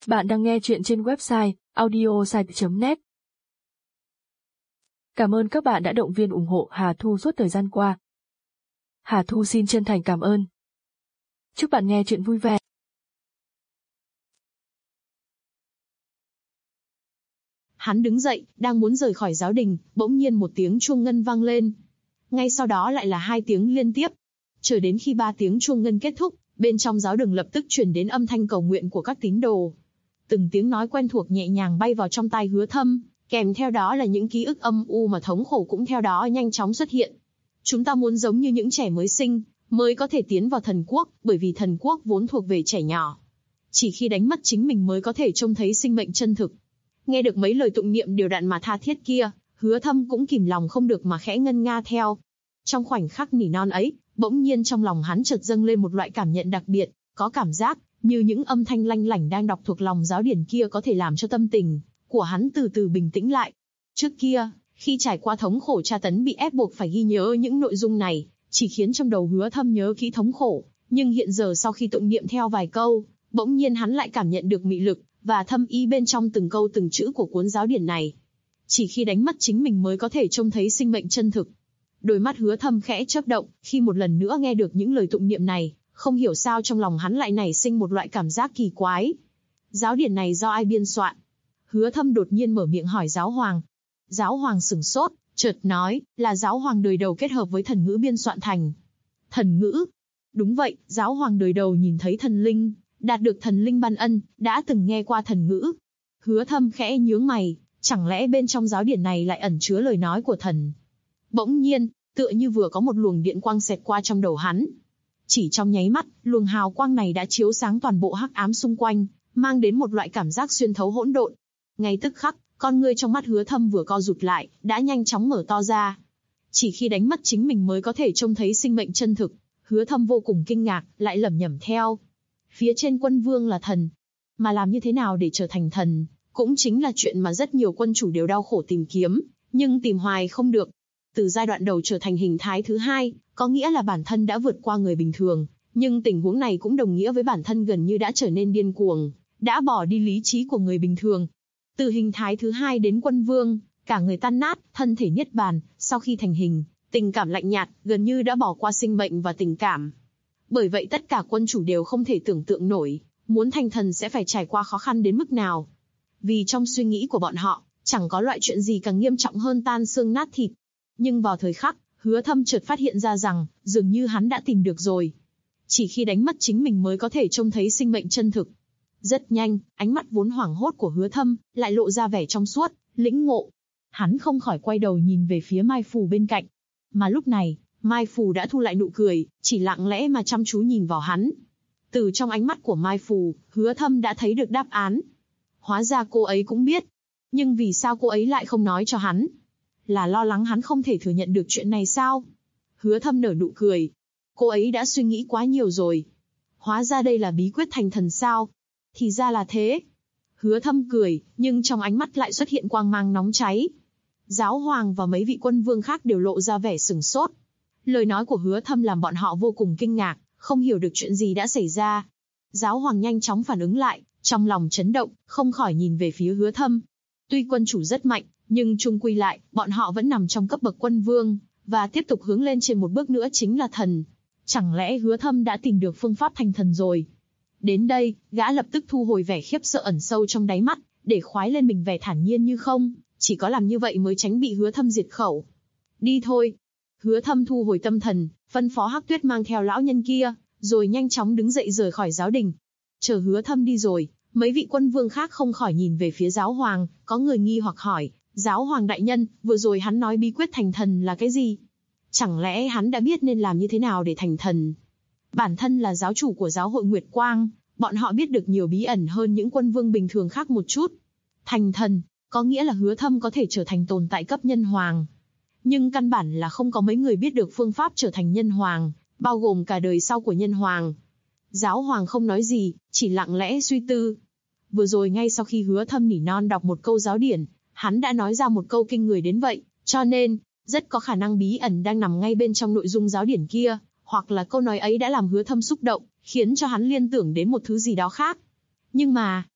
Bạn đang nghe chuyện trên website audiosite.net. Cảm ơn các bạn đã động viên ủng hộ Hà Thu suốt thời gian qua. Hà Thu xin chân thành cảm ơn. Chúc bạn nghe chuyện vui vẻ. Hắn đứng dậy, đang muốn rời khỏi giáo đình, bỗng nhiên một tiếng chuông ngân vang lên. Ngay sau đó lại là 2 tiếng liên tiếp. Chờ đến khi 3 tiếng chuông ngân kết thúc, bên trong giáo đường lập tức truyền đến âm thanh cầu nguyện của các tín đồ. Từng tiếng nói quen thuộc nhẹ nhàng bay vào trong tai Hứa Thâm, kèm theo đó là những ký ức âm u mà thống khổ cũng theo đó nhanh chóng xuất hiện. Chúng ta muốn giống như những trẻ mới sinh, mới có thể tiến vào thần quốc, bởi vì thần quốc vốn thuộc về trẻ nhỏ. Chỉ khi đánh mất chính mình mới có thể trông thấy sinh mệnh chân thực. Nghe được mấy lời tụng niệm đều đặn mà tha thiết kia, Hứa Thâm cũng kìm lòng không được mà khẽ ngân nga theo. Trong khoảnh khắc nỉ non ấy, bỗng nhiên trong lòng hắn chợt dâng lên một loại cảm nhận đặc biệt, có cảm giác như những âm thanh lanh lảnh đang đọc thuộc lòng giáo điển kia có thể làm cho tâm tình của hắn từ từ bình tĩnh lại. Trước kia, khi trải qua thống khổ tra tấn bị ép buộc phải ghi nhớ những nội dung này, chỉ khiến trong đầu Hứa Thâm nhớ kỹ thống khổ, nhưng hiện giờ sau khi tụng niệm theo vài câu, bỗng nhiên hắn lại cảm nhận được mị lực và thâm ý bên trong từng câu từng chữ của cuốn giáo điển này. Chỉ khi đánh mất chính mình mới có thể trông thấy sinh mệnh chân thực. Đôi mắt Hứa Thâm khẽ chớp động, khi một lần nữa nghe được những lời tụng niệm này, không hiểu sao trong lòng hắn lại nảy sinh một loại cảm giác kỳ quái. Giáo điển này do ai biên soạn? Hứa Thâm đột nhiên mở miệng hỏi giáo hoàng. Giáo hoàng sửng sốt, chợt nói, là giáo hoàng đời đầu kết hợp với thần ngữ biên soạn thành. Thần ngữ? Đúng vậy, giáo hoàng đời đầu nhìn thấy thần linh, đạt được thần linh ban ân, đã từng nghe qua thần ngữ. Hứa Thâm khẽ nhướng mày, chẳng lẽ bên trong giáo điển này lại ẩn chứa lời nói của thần? Bỗng nhiên, tựa như vừa có một luồng điện quang xẹt qua trong đầu hắn. Chỉ trong nháy mắt, luồng hào quang này đã chiếu sáng toàn bộ hắc ám xung quanh, mang đến một loại cảm giác xuyên thấu hỗn độn. Ngay tức khắc, con ngươi trong mắt Hứa Thâm vừa co rụt lại, đã nhanh chóng mở to ra. Chỉ khi đánh mất chính mình mới có thể trông thấy sinh mệnh chân thực. Hứa Thâm vô cùng kinh ngạc, lại lẩm nhẩm theo. Phía trên quân vương là thần, mà làm như thế nào để trở thành thần, cũng chính là chuyện mà rất nhiều quân chủ đều đau khổ tìm kiếm, nhưng tìm hoài không được. Từ giai đoạn đầu trở thành hình thái thứ 2, có nghĩa là bản thân đã vượt qua người bình thường, nhưng tình huống này cũng đồng nghĩa với bản thân gần như đã trở nên điên cuồng, đã bỏ đi lý trí của người bình thường. Từ hình thái thứ 2 đến quân vương, cả người tan nát, thân thể niết bàn, sau khi thành hình, tình cảm lạnh nhạt, gần như đã bỏ qua sinh mệnh và tình cảm. Bởi vậy tất cả quân chủ đều không thể tưởng tượng nổi, muốn thành thần sẽ phải trải qua khó khăn đến mức nào. Vì trong suy nghĩ của bọn họ, chẳng có loại chuyện gì càng nghiêm trọng hơn tan xương nát thịt. Nhưng vào thời khắc, Hứa Thâm chợt phát hiện ra rằng, dường như hắn đã tìm được rồi. Chỉ khi đánh mất chính mình mới có thể trông thấy sinh mệnh chân thực. Rất nhanh, ánh mắt vốn hoảng hốt của Hứa Thâm, lại lộ ra vẻ trong suốt, lĩnh ngộ. Hắn không khỏi quay đầu nhìn về phía Mai Phù bên cạnh. Mà lúc này, Mai Phù đã thu lại nụ cười, chỉ lặng lẽ mà chăm chú nhìn vào hắn. Từ trong ánh mắt của Mai Phù, Hứa Thâm đã thấy được đáp án. Hóa ra cô ấy cũng biết. Nhưng vì sao cô ấy lại không nói cho hắn? Là lo lắng hắn không thể thừa nhận được chuyện này sao? Hứa Thâm nở nụ cười. Cô ấy đã suy nghĩ quá nhiều rồi. Hóa ra đây là bí quyết thành thần sao? Thì ra là thế. Hứa Thâm cười, nhưng trong ánh mắt lại xuất hiện quang mang nóng cháy. Giáo hoàng và mấy vị quân vương khác đều lộ ra vẻ sửng sốt. Lời nói của Hứa Thâm làm bọn họ vô cùng kinh ngạc, không hiểu được chuyện gì đã xảy ra. Giáo hoàng nhanh chóng phản ứng lại, trong lòng chấn động, không khỏi nhìn về phía Hứa Thâm. Tuy quân chủ rất mạnh, nhưng chung quy lại, bọn họ vẫn nằm trong cấp bậc quân vương, và tiếp tục hướng lên trên một bước nữa chính là thần. Chẳng lẽ Hứa Thâm đã tìm được phương pháp thành thần rồi? Đến đây, gã lập tức thu hồi vẻ khiếp sợ ẩn sâu trong đáy mắt, để khoái lên mình vẻ thản nhiên như không, chỉ có làm như vậy mới tránh bị Hứa Thâm diệt khẩu. Đi thôi. Hứa Thâm thu hồi tâm thần, phân phó Hắc Tuyết mang theo lão nhân kia, rồi nhanh chóng đứng dậy rời khỏi giáo đình. Chờ Hứa Thâm đi rồi, mấy vị quân vương khác không khỏi nhìn về phía giáo hoàng, có người nghi hoặc hỏi, giáo hoàng đại nhân, vừa rồi hắn nói bí quyết thành thần là cái gì? Chẳng lẽ hắn đã biết nên làm như thế nào để thành thần? Bản thân là giáo chủ của giáo hội Nguyệt Quang, bọn họ biết được nhiều bí ẩn hơn những quân vương bình thường khác một chút. Thành thần, có nghĩa là Hứa Thâm có thể trở thành tồn tại cấp nhân hoàng. Nhưng căn bản là không có mấy người biết được phương pháp trở thành nhân hoàng, bao gồm cả đời sau của nhân hoàng. Giáo hoàng không nói gì, chỉ lặng lẽ suy tư. Vừa rồi ngay sau khi Hứa Thâm nỉ non đọc một câu giáo điển, hắn đã nói ra một câu kinh người đến vậy, cho nên, rất có khả năng bí ẩn đang nằm ngay bên trong nội dung giáo điển kia, hoặc là câu nói ấy đã làm Hứa Thâm xúc động, khiến cho hắn liên tưởng đến một thứ gì đó khác. Nhưng mà,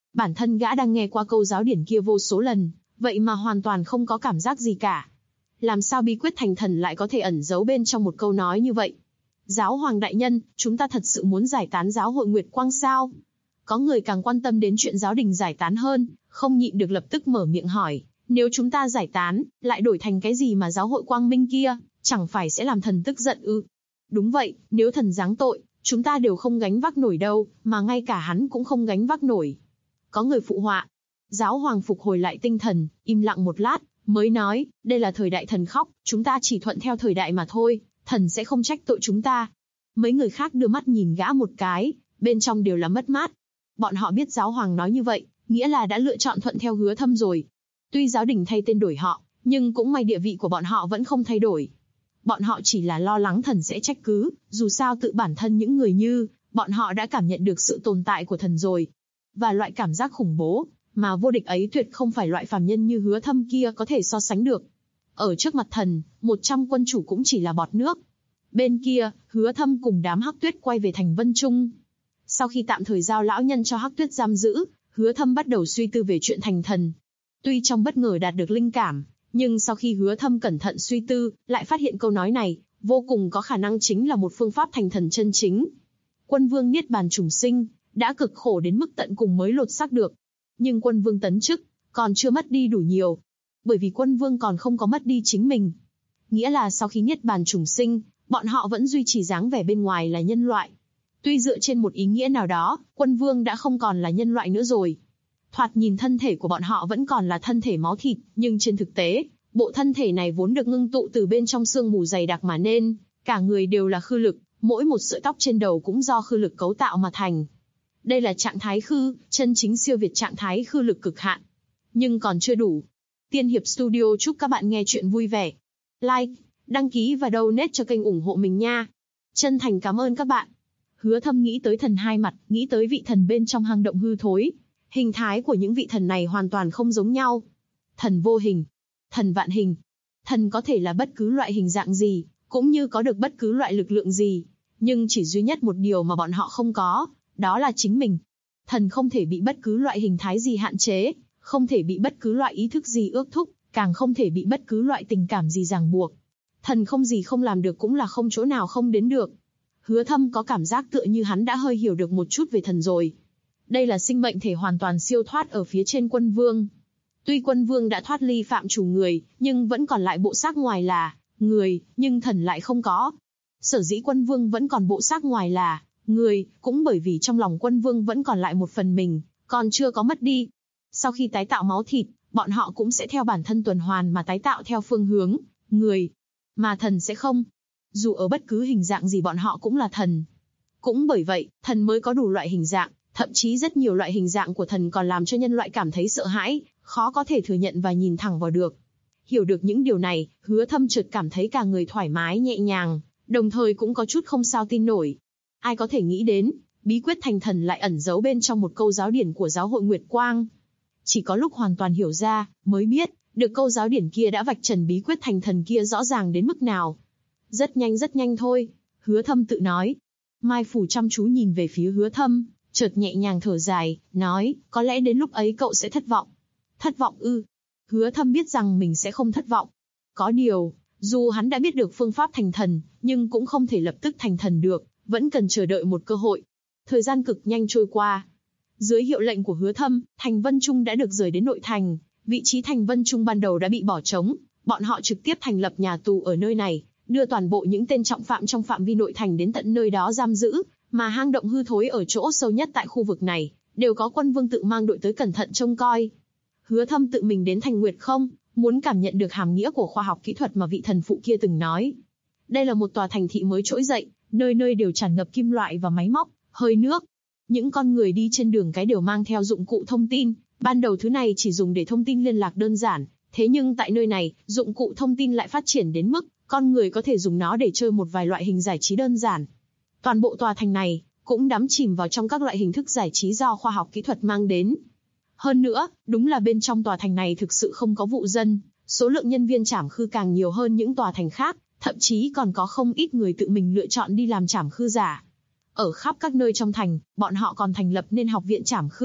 Bản thân gã đang nghe qua câu giáo điển kia vô số lần, vậy mà hoàn toàn không có cảm giác gì cả. Làm sao bí quyết thành thần lại có thể ẩn giấu bên trong một câu nói như vậy? Giáo hoàng đại nhân, chúng ta thật sự muốn giải tán giáo hội Nguyệt Quang sao? Có người càng quan tâm đến chuyện giáo đình giải tán hơn, không nhịn được lập tức mở miệng hỏi, nếu chúng ta giải tán, lại đổi thành cái gì mà giáo hội Quang Minh kia, chẳng phải sẽ làm thần tức giận ư? Đúng vậy, nếu thần giáng tội, chúng ta đều không gánh vác nổi đâu, mà ngay cả hắn cũng không gánh vác nổi. Có người phụ họa. Giáo hoàng phục hồi lại tinh thần, im lặng một lát, mới nói, đây là thời đại thần khóc, chúng ta chỉ thuận theo thời đại mà thôi, thần sẽ không trách tội chúng ta. Mấy người khác đưa mắt nhìn gã một cái, bên trong đều là mất mát. Bọn họ biết giáo hoàng nói như vậy, nghĩa là đã lựa chọn thuận theo Hứa Thâm rồi. Tuy giáo đình thay tên đổi họ, nhưng cũng may địa vị của bọn họ vẫn không thay đổi. Bọn họ chỉ là lo lắng thần sẽ trách cứ, dù sao tự bản thân những người như bọn họ đã cảm nhận được sự tồn tại của thần rồi. Và loại cảm giác khủng bố mà vô địch ấy tuyệt không phải loại phàm nhân như Hứa Thâm kia có thể so sánh được. Ở trước mặt thần, 100 quân chủ cũng chỉ là bọt nước. Bên kia, Hứa Thâm cùng đám Hắc Tuyết quay về thành Vân Trung. Sau khi tạm thời giao lão nhân cho Hắc Tuyết giam giữ, Hứa Thâm bắt đầu suy tư về chuyện thành thần. Tuy trong bất ngờ đạt được linh cảm, nhưng sau khi Hứa Thâm cẩn thận suy tư, lại phát hiện câu nói này vô cùng có khả năng chính là một phương pháp thành thần chân chính. Quân vương niết bàn trùng sinh, đã cực khổ đến mức tận cùng mới lột xác được. Nhưng quân vương tấn chức, còn chưa mất đi đủ nhiều. Bởi vì quân vương còn không có mất đi chính mình. Nghĩa là sau khi niết bàn trùng sinh, bọn họ vẫn duy trì dáng vẻ bên ngoài là nhân loại. Tuy dựa trên một ý nghĩa nào đó, quân vương đã không còn là nhân loại nữa rồi. Thoạt nhìn thân thể của bọn họ vẫn còn là thân thể máu thịt, nhưng trên thực tế, bộ thân thể này vốn được ngưng tụ từ bên trong sương mù dày đặc mà nên, cả người đều là khư lực, mỗi một sợi tóc trên đầu cũng do khư lực cấu tạo mà thành. Đây là trạng thái khư, chân chính siêu việt trạng thái khư lực cực hạn. Nhưng còn chưa đủ. Tiên Hiệp Studio chúc các bạn nghe chuyện vui vẻ. Like, đăng ký và donate cho kênh ủng hộ mình nha. Chân thành cảm ơn các bạn. Hứa Thâm nghĩ tới thần hai mặt, nghĩ tới vị thần bên trong hang động hư thối. Hình thái của những vị thần này hoàn toàn không giống nhau. Thần vô hình, thần vạn hình. Thần có thể là bất cứ loại hình dạng gì, cũng như có được bất cứ loại lực lượng gì. Nhưng chỉ duy nhất một điều mà bọn họ không có, đó là chính mình. Thần không thể bị bất cứ loại hình thái gì hạn chế, không thể bị bất cứ loại ý thức gì ước thúc, càng không thể bị bất cứ loại tình cảm gì ràng buộc. Thần không gì không làm được cũng là không chỗ nào không đến được. Hứa Thâm có cảm giác tựa như hắn đã hơi hiểu được một chút về thần rồi. Đây là sinh mệnh thể hoàn toàn siêu thoát ở phía trên quân vương. Tuy quân vương đã thoát ly phạm chủ người, nhưng vẫn còn lại bộ xác ngoài là người, nhưng thần lại không có. Sở dĩ quân vương vẫn còn bộ xác ngoài là người, cũng bởi vì trong lòng quân vương vẫn còn lại một phần mình, còn chưa có mất đi. Sau khi tái tạo máu thịt, bọn họ cũng sẽ theo bản thân tuần hoàn mà tái tạo theo phương hướng người, mà thần sẽ không. Dù ở bất cứ hình dạng gì bọn họ cũng là thần. Cũng bởi vậy, thần mới có đủ loại hình dạng, thậm chí rất nhiều loại hình dạng của thần còn làm cho nhân loại cảm thấy sợ hãi, khó có thể thừa nhận và nhìn thẳng vào được. Hiểu được những điều này, Hứa Thâm chợt cảm thấy cả người thoải mái nhẹ nhàng, đồng thời cũng có chút không sao tin nổi. Ai có thể nghĩ đến, bí quyết thành thần lại ẩn giấu bên trong một câu giáo điển của giáo hội Nguyệt Quang. Chỉ có lúc hoàn toàn hiểu ra, mới biết, được câu giáo điển kia đã vạch trần bí quyết thành thần kia rõ ràng đến mức nào. Rất nhanh thôi, Hứa Thâm tự nói. Mai Phủ chăm chú nhìn về phía Hứa Thâm, chợt nhẹ nhàng thở dài, nói, có lẽ đến lúc ấy cậu sẽ thất vọng. Thất vọng ư? Hứa Thâm biết rằng mình sẽ không thất vọng. Có điều, dù hắn đã biết được phương pháp thành thần, nhưng cũng không thể lập tức thành thần được, vẫn cần chờ đợi một cơ hội. Thời gian cực nhanh trôi qua. Dưới hiệu lệnh của Hứa Thâm, thành Vân Trung đã được rời đến nội thành. Vị trí thành Vân Trung ban đầu đã bị bỏ trống, bọn họ trực tiếp thành lập nhà tù ở nơi này, đưa toàn bộ những tên trọng phạm trong phạm vi nội thành đến tận nơi đó giam giữ, mà hang động hư thối ở chỗ sâu nhất tại khu vực này, đều có quân vương tự mang đội tới cẩn thận trông coi. Hứa Thâm tự mình đến thành Nguyệt không, muốn cảm nhận được hàm nghĩa của khoa học kỹ thuật mà vị thần phụ kia từng nói. Đây là một tòa thành thị mới trỗi dậy, nơi nơi đều tràn ngập kim loại và máy móc, hơi nước. Những con người đi trên đường cái đều mang theo dụng cụ thông tin, ban đầu thứ này chỉ dùng để thông tin liên lạc đơn giản, thế nhưng tại nơi này, dụng cụ thông tin lại phát triển đến mức con người có thể dùng nó để chơi một vài loại hình giải trí đơn giản. Toàn bộ tòa thành này cũng đắm chìm vào trong các loại hình thức giải trí do khoa học kỹ thuật mang đến. Hơn nữa, đúng là bên trong tòa thành này thực sự không có vụ dân, số lượng nhân viên trảm khư càng nhiều hơn những tòa thành khác, thậm chí còn có không ít người tự mình lựa chọn đi làm trảm khư giả. Ở khắp các nơi trong thành, bọn họ còn thành lập nên học viện trảm khư,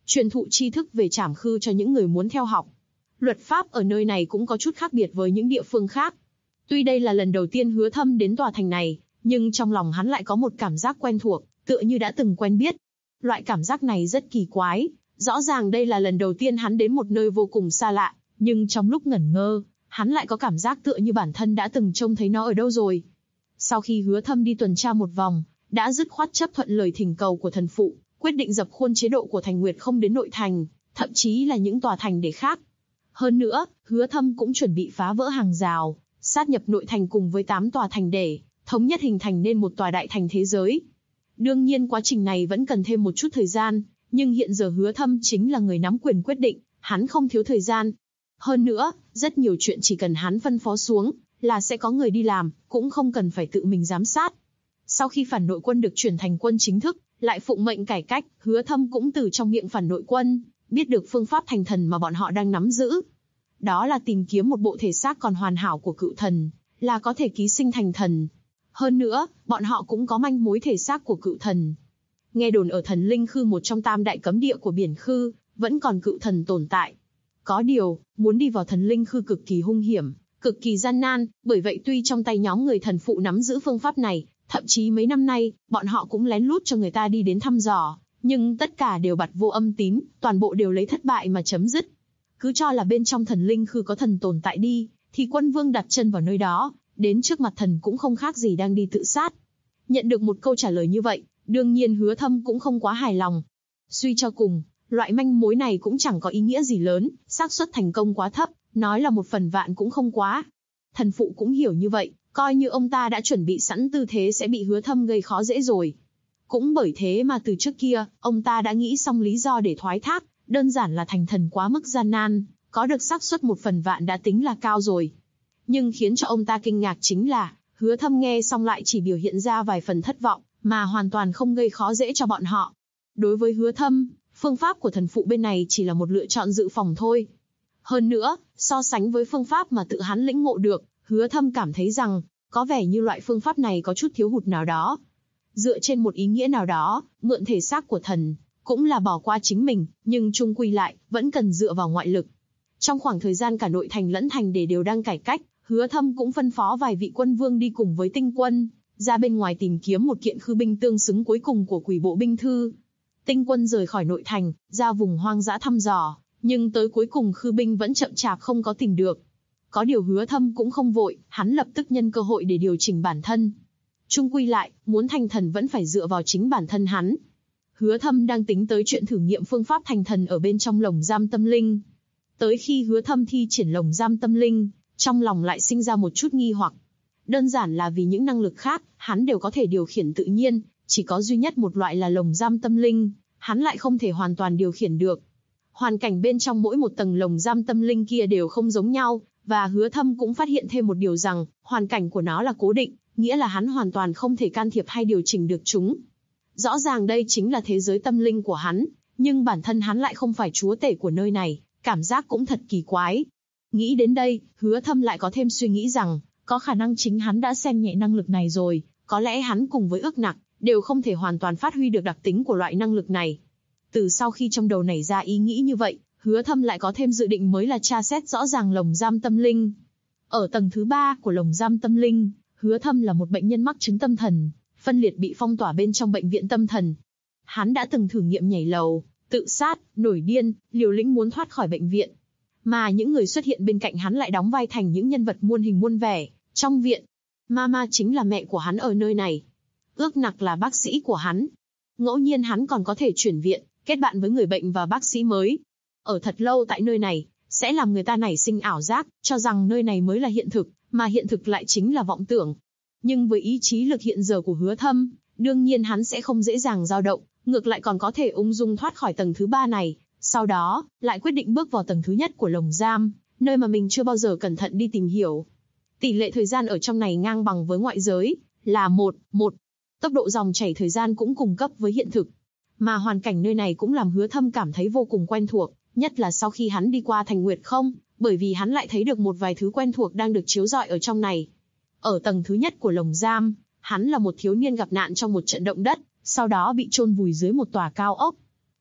truyền thụ tri thức về trảm khư cho những người muốn theo học. Luật pháp ở nơi này cũng có chút khác biệt với những địa phương khác. Tuy đây là lần đầu tiên Hứa Thâm đến tòa thành này, nhưng trong lòng hắn lại có một cảm giác quen thuộc, tựa như đã từng quen biết. Loại cảm giác này rất kỳ quái, rõ ràng đây là lần đầu tiên hắn đến một nơi vô cùng xa lạ, nhưng trong lúc ngẩn ngơ, hắn lại có cảm giác tựa như bản thân đã từng trông thấy nó ở đâu rồi. Sau khi Hứa Thâm đi tuần tra một vòng, đã dứt khoát chấp thuận lời thỉnh cầu của thần phụ, quyết định dập khuôn chế độ của Thành Nguyệt không đến nội thành, thậm chí là những tòa thành để khác. Hơn nữa, Hứa Thâm cũng chuẩn bị phá vỡ hàng rào, sát nhập nội thành cùng với 8 tòa thành để thống nhất hình thành nên một tòa đại thành thế giới. Đương nhiên quá trình này vẫn cần thêm một chút thời gian, nhưng hiện giờ Hứa Thâm chính là người nắm quyền quyết định, hắn không thiếu thời gian. Hơn nữa, rất nhiều chuyện chỉ cần hắn phân phó xuống, là sẽ có người đi làm, cũng không cần phải tự mình giám sát. Sau khi phản nội quân được chuyển thành quân chính thức, lại phụng mệnh cải cách, Hứa Thâm cũng từ trong miệng phản nội quân, biết được phương pháp thành thần mà bọn họ đang nắm giữ. Đó là tìm kiếm một bộ thể xác còn hoàn hảo của cựu thần, là có thể ký sinh thành thần. Hơn nữa, bọn họ cũng có manh mối thể xác của cựu thần. Nghe đồn ở Thần Linh Khư, một trong 8 đại cấm địa của biển Khư, vẫn còn cựu thần tồn tại. Có điều, muốn đi vào Thần Linh Khư cực kỳ hung hiểm, cực kỳ gian nan, bởi vậy tuy trong tay nhóm người thần phụ nắm giữ phương pháp này, thậm chí mấy năm nay, bọn họ cũng lén lút cho người ta đi đến thăm dò, nhưng tất cả đều bặt vô âm tín, toàn bộ đều lấy thất bại mà chấm dứt. Cứ cho là bên trong Thần Linh Khư có thần tồn tại đi, thì quân vương đặt chân vào nơi đó, đến trước mặt thần cũng không khác gì đang đi tự sát. Nhận được một câu trả lời như vậy, đương nhiên Hứa Thâm cũng không quá hài lòng. Suy cho cùng, loại manh mối này cũng chẳng có ý nghĩa gì lớn, xác suất thành công quá thấp, nói là 1 phần vạn cũng không quá. Thần phụ cũng hiểu như vậy, coi như ông ta đã chuẩn bị sẵn tư thế sẽ bị Hứa Thâm gây khó dễ rồi. Cũng bởi thế mà từ trước kia, ông ta đã nghĩ xong lý do để thoái thác, đơn giản là thành thần quá mức gian nan, có được xác suất 1/1000 đã tính là cao rồi. Nhưng khiến cho ông ta kinh ngạc chính là, Hứa Thâm nghe xong lại chỉ biểu hiện ra vài phần thất vọng, mà hoàn toàn không gây khó dễ cho bọn họ. Đối với Hứa Thâm, phương pháp của thần phụ bên này chỉ là một lựa chọn dự phòng thôi. Hơn nữa, so sánh với phương pháp mà tự hắn lĩnh ngộ được, Hứa Thâm cảm thấy rằng, có vẻ như loại phương pháp này có chút thiếu hụt nào đó. Dựa trên một ý nghĩa nào đó, mượn thể xác của thần, cũng là bỏ qua chính mình, nhưng chung quy lại, vẫn cần dựa vào ngoại lực. Trong khoảng thời gian cả nội thành lẫn thành đều đang cải cách, Hứa Thâm cũng phân phó vài vị quân vương đi cùng với tinh quân, ra bên ngoài tìm kiếm một kiện khư binh tương xứng cuối cùng của Quỷ Bộ binh thư. Tinh quân rời khỏi nội thành, ra vùng hoang dã thăm dò, nhưng tới cuối cùng khư binh vẫn chậm chạp không có tìm được. Có điều Hứa Thâm cũng không vội, hắn lập tức nhân cơ hội để điều chỉnh bản thân. Chung quy lại, muốn thành thần vẫn phải dựa vào chính bản thân hắn. Hứa Thâm đang tính tới chuyện thử nghiệm phương pháp thành thần ở bên trong lồng giam tâm linh. Tới khi Hứa Thâm thi triển lồng giam tâm linh, trong lòng lại sinh ra một chút nghi hoặc. Đơn giản là vì những năng lực khác, hắn đều có thể điều khiển tự nhiên, chỉ có duy nhất một loại là lồng giam tâm linh, hắn lại không thể hoàn toàn điều khiển được. Hoàn cảnh bên trong mỗi một tầng lồng giam tâm linh kia đều không giống nhau, và Hứa Thâm cũng phát hiện thêm một điều rằng, hoàn cảnh của nó là cố định, nghĩa là hắn hoàn toàn không thể can thiệp hay điều chỉnh được chúng. Rõ ràng đây chính là thế giới tâm linh của hắn, nhưng bản thân hắn lại không phải chúa tể của nơi này, cảm giác cũng thật kỳ quái. Nghĩ đến đây, Hứa Thâm lại có thêm suy nghĩ rằng, có khả năng chính hắn đã xem nhẹ năng lực này rồi, có lẽ hắn cùng với Ước Nặc, đều không thể hoàn toàn phát huy được đặc tính của loại năng lực này. Từ sau khi trong đầu nảy ra ý nghĩ như vậy, Hứa Thâm lại có thêm dự định mới là tra xét rõ ràng lồng giam tâm linh. Ở tầng thứ 3 của lồng giam tâm linh, Hứa Thâm là một bệnh nhân mắc chứng tâm thần, phân liệt bị phong tỏa bên trong bệnh viện tâm thần. Hắn đã từng thử nghiệm nhảy lầu, tự sát, nổi điên, liều lĩnh muốn thoát khỏi bệnh viện. Mà những người xuất hiện bên cạnh hắn lại đóng vai thành những nhân vật muôn hình muôn vẻ. Trong viện, Mama chính là mẹ của hắn ở nơi này. Ước Nặc là bác sĩ của hắn. Ngẫu nhiên hắn còn có thể chuyển viện, kết bạn với người bệnh và bác sĩ mới. Ở thật lâu tại nơi này, sẽ làm người ta nảy sinh ảo giác, cho rằng nơi này mới là hiện thực, mà hiện thực lại chính là vọng tưởng. Nhưng với ý chí lực hiện giờ của Hứa Thâm, đương nhiên hắn sẽ không dễ dàng dao động, ngược lại còn có thể ung dung thoát khỏi tầng thứ 3 này. Sau đó, lại quyết định bước vào tầng thứ nhất của lồng giam, nơi mà mình chưa bao giờ cẩn thận đi tìm hiểu. Tỷ lệ thời gian ở trong này ngang bằng với ngoại giới, là 1:1. Tốc độ dòng chảy thời gian cũng cùng cấp với hiện thực. Mà hoàn cảnh nơi này cũng làm Hứa Thâm cảm thấy vô cùng quen thuộc, nhất là sau khi hắn đi qua thành Nguyệt Không, bởi vì hắn lại thấy được một vài thứ quen thuộc đang được chiếu rọi ở trong này. Ở tầng thứ nhất của lồng giam, hắn là một thiếu niên gặp nạn trong một trận động đất, sau đó bị chôn vùi dưới một tòa cao ốc.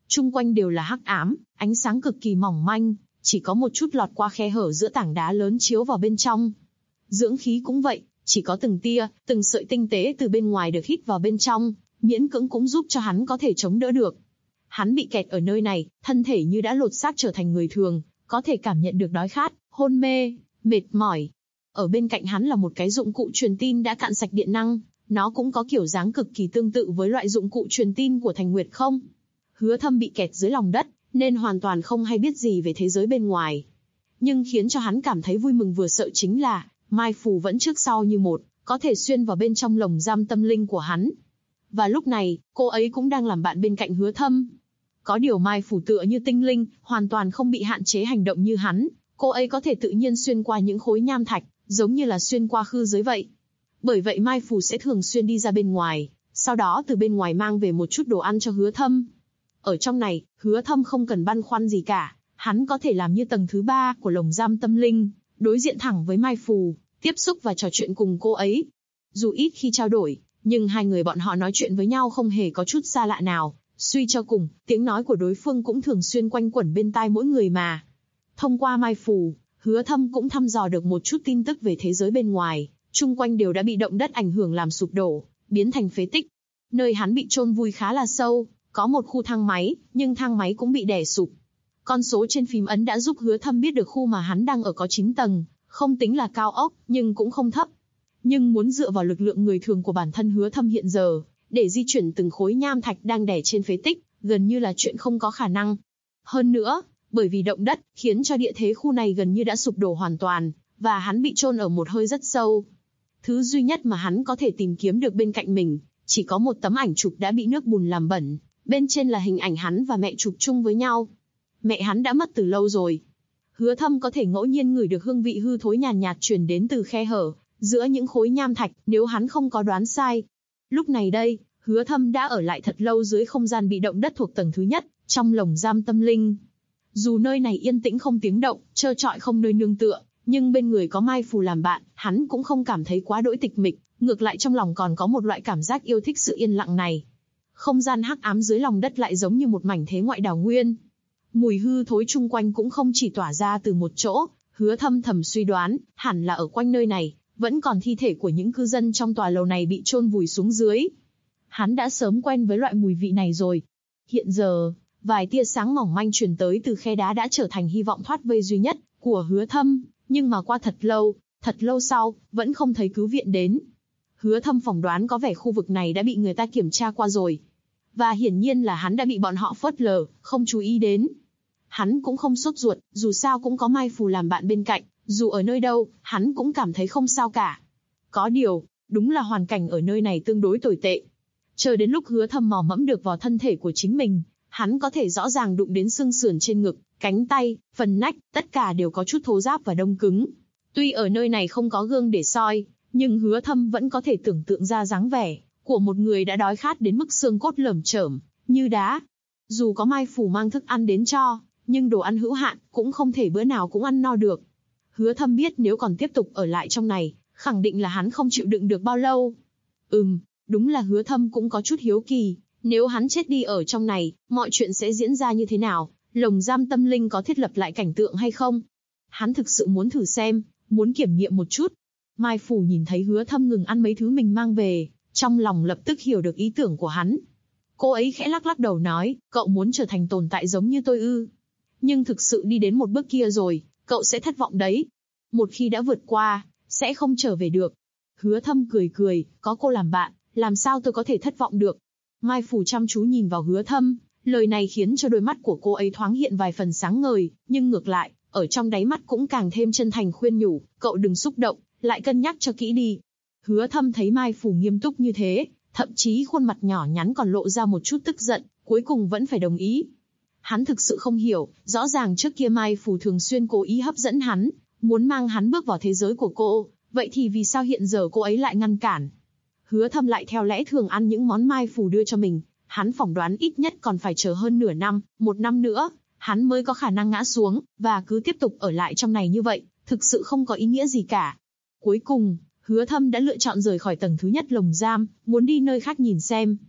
Chung quanh đều là hắc ám, ánh sáng cực kỳ mỏng manh, chỉ có một chút lọt qua khe hở giữa tảng đá lớn chiếu vào bên trong. Dưỡng khí cũng vậy, chỉ có từng tia, từng sợi tinh tế từ bên ngoài được hít vào bên trong, miễn cưỡng cũng giúp cho hắn có thể chống đỡ được. Hắn bị kẹt ở nơi này, thân thể như đã lột xác trở thành người thường, có thể cảm nhận được đói khát, hôn mê, mệt mỏi. Ở bên cạnh hắn là một cái dụng cụ truyền tin đã cạn sạch điện năng, nó cũng có kiểu dáng cực kỳ tương tự với loại dụng cụ truyền tin của Thành Nguyệt không. Hứa Thâm bị kẹt dưới lòng đất, nên hoàn toàn không hay biết gì về thế giới bên ngoài. Nhưng khiến cho hắn cảm thấy vui mừng vừa sợ chính là, Mai Phù vẫn trước sau như một, có thể xuyên vào bên trong lồng giam tâm linh của hắn. Và lúc này, cô ấy cũng đang làm bạn bên cạnh Hứa Thâm. Có điều Mai Phù tựa như tinh linh, hoàn toàn không bị hạn chế hành động như hắn, cô ấy có thể tự nhiên xuyên qua những khối nham thạch, giống như là xuyên qua khư giới vậy. Bởi vậy Mai Phù sẽ thường xuyên đi ra bên ngoài, sau đó từ bên ngoài mang về một chút đồ ăn cho Hứa Thâm. Ở trong này, Hứa Thâm không cần băn khoăn gì cả, hắn có thể làm như tầng thứ 3 của lồng giam tâm linh, đối diện thẳng với Mai Phù, tiếp xúc và trò chuyện cùng cô ấy. Dù ít khi trao đổi, nhưng hai người bọn họ nói chuyện với nhau không hề có chút xa lạ nào, suy cho cùng, tiếng nói của đối phương cũng thường xuyên quanh quẩn bên tai mỗi người mà. Thông qua Mai Phù, Hứa Thâm cũng thăm dò được một chút tin tức về thế giới bên ngoài, chung quanh đều đã bị động đất ảnh hưởng làm sụp đổ, biến thành phế tích. Nơi hắn bị chôn vùi khá là sâu, có một khu thang máy, nhưng thang máy cũng bị đè sụp. Con số trên phím ấn đã giúp Hứa Thâm biết được khu mà hắn đang ở có 9 tầng, không tính là cao ốc, nhưng cũng không thấp. Nhưng muốn dựa vào lực lượng người thường của bản thân Hứa Thâm hiện giờ, để di chuyển từng khối nham thạch đang đè trên phế tích, gần như là chuyện không có khả năng. Hơn nữa, bởi vì động đất, khiến cho địa thế khu này gần như đã sụp đổ hoàn toàn, và hắn bị chôn ở một hơi rất sâu. Thứ duy nhất mà hắn có thể tìm kiếm được bên cạnh mình, chỉ có một tấm ảnh chụp đã bị nước bùn làm bẩn, bên trên là hình ảnh hắn và mẹ chụp chung với nhau. Mẹ hắn đã mất từ lâu rồi. Hứa Thâm có thể ngẫu nhiên ngửi được hương vị hư thối nhàn nhạt truyền đến từ khe hở giữa những khối nham thạch, nếu hắn không có đoán sai. Lúc này đây, Hứa Thâm đã ở lại thật lâu dưới không gian bị động đất thuộc tầng thứ nhất, trong lồng giam tâm linh. Dù nơi này yên tĩnh không tiếng động, trơ trọi không nơi nương tựa, nhưng bên người có Mai Phù làm bạn, hắn cũng không cảm thấy quá đỗi tịch mịch, ngược lại trong lòng còn có một loại cảm giác yêu thích sự yên lặng này. Không gian hắc ám dưới lòng đất lại giống như một mảnh thế ngoại đảo nguyên. Mùi hư thối chung quanh cũng không chỉ tỏa ra từ một chỗ, Hứa Thâm thầm suy đoán, hẳn là ở quanh nơi này, vẫn còn thi thể của những cư dân trong tòa lầu này bị chôn vùi xuống dưới. Hắn đã sớm quen với loại mùi vị này rồi. Hiện giờ, vài tia sáng mỏng manh truyền tới từ khe đá đã trở thành hy vọng thoát vây duy nhất của Hứa Thâm, nhưng mà qua thật lâu sau, vẫn không thấy cứu viện đến. Hứa Thâm phỏng đoán có vẻ khu vực này đã bị người ta kiểm tra qua rồi. Và hiển nhiên là hắn đã bị bọn họ phớt lờ, không chú ý đến. Hắn cũng không sốt ruột, dù sao cũng có Mai Phù làm bạn bên cạnh, dù ở nơi đâu, hắn cũng cảm thấy không sao cả. Có điều, đúng là hoàn cảnh ở nơi này tương đối tồi tệ. Chờ đến lúc Hứa Thâm mò mẫm được vào thân thể của chính mình, hắn có thể rõ ràng đụng đến xương sườn trên ngực, cánh tay, phần nách, tất cả đều có chút thô ráp và đông cứng. Tuy ở nơi này không có gương để soi, nhưng Hứa Thâm vẫn có thể tưởng tượng ra dáng vẻ của một người đã đói khát đến mức xương cốt lởm chởm, như đá. Dù có Mai Phù mang thức ăn đến cho, nhưng đồ ăn hữu hạn, cũng không thể bữa nào cũng ăn no được. Hứa Thâm biết nếu còn tiếp tục ở lại trong này, khẳng định là hắn không chịu đựng được bao lâu. Đúng là Hứa Thâm cũng có chút hiếu kỳ, nếu hắn chết đi ở trong này, mọi chuyện sẽ diễn ra như thế nào, lồng giam tâm linh có thiết lập lại cảnh tượng hay không? Hắn thực sự muốn thử xem, muốn kiểm nghiệm một chút. Mai Phù nhìn thấy Hứa Thâm ngừng ăn mấy thứ mình mang về, trong lòng lập tức hiểu được ý tưởng của hắn. Cô ấy khẽ lắc lắc đầu nói, cậu muốn trở thành tồn tại giống như tôi ư? Nhưng thực sự đi đến một bước kia rồi, cậu sẽ thất vọng đấy. Một khi đã vượt qua, sẽ không trở về được. Hứa Thâm cười, có cô làm bạn, làm sao tôi có thể thất vọng được? Mai Phù chăm chú nhìn vào Hứa Thâm, lời này khiến cho đôi mắt của cô ấy thoáng hiện vài phần sáng ngời, nhưng ngược lại, ở trong đáy mắt cũng càng thêm chân thành khuyên nhủ, cậu đừng xúc động, lại cân nhắc cho kỹ đi. Hứa Thâm thấy Mai Phù nghiêm túc như thế, thậm chí khuôn mặt nhỏ nhắn còn lộ ra một chút tức giận, cuối cùng vẫn phải đồng ý. Hắn thực sự không hiểu, rõ ràng trước kia Mai Phù thường xuyên cố ý hấp dẫn hắn, muốn mang hắn bước vào thế giới của cô, vậy thì vì sao hiện giờ cô ấy lại ngăn cản? Hứa Thâm lại theo lẽ thường ăn những món Mai Phù đưa cho mình, hắn phỏng đoán ít nhất còn phải chờ hơn nửa năm, 1 năm nữa, hắn mới có khả năng ngã xuống, và cứ tiếp tục ở lại trong này như vậy, thực sự không có ý nghĩa gì cả. Cuối cùng, Hứa Thâm đã lựa chọn rời khỏi tầng thứ nhất lồng giam, muốn đi nơi khác nhìn xem.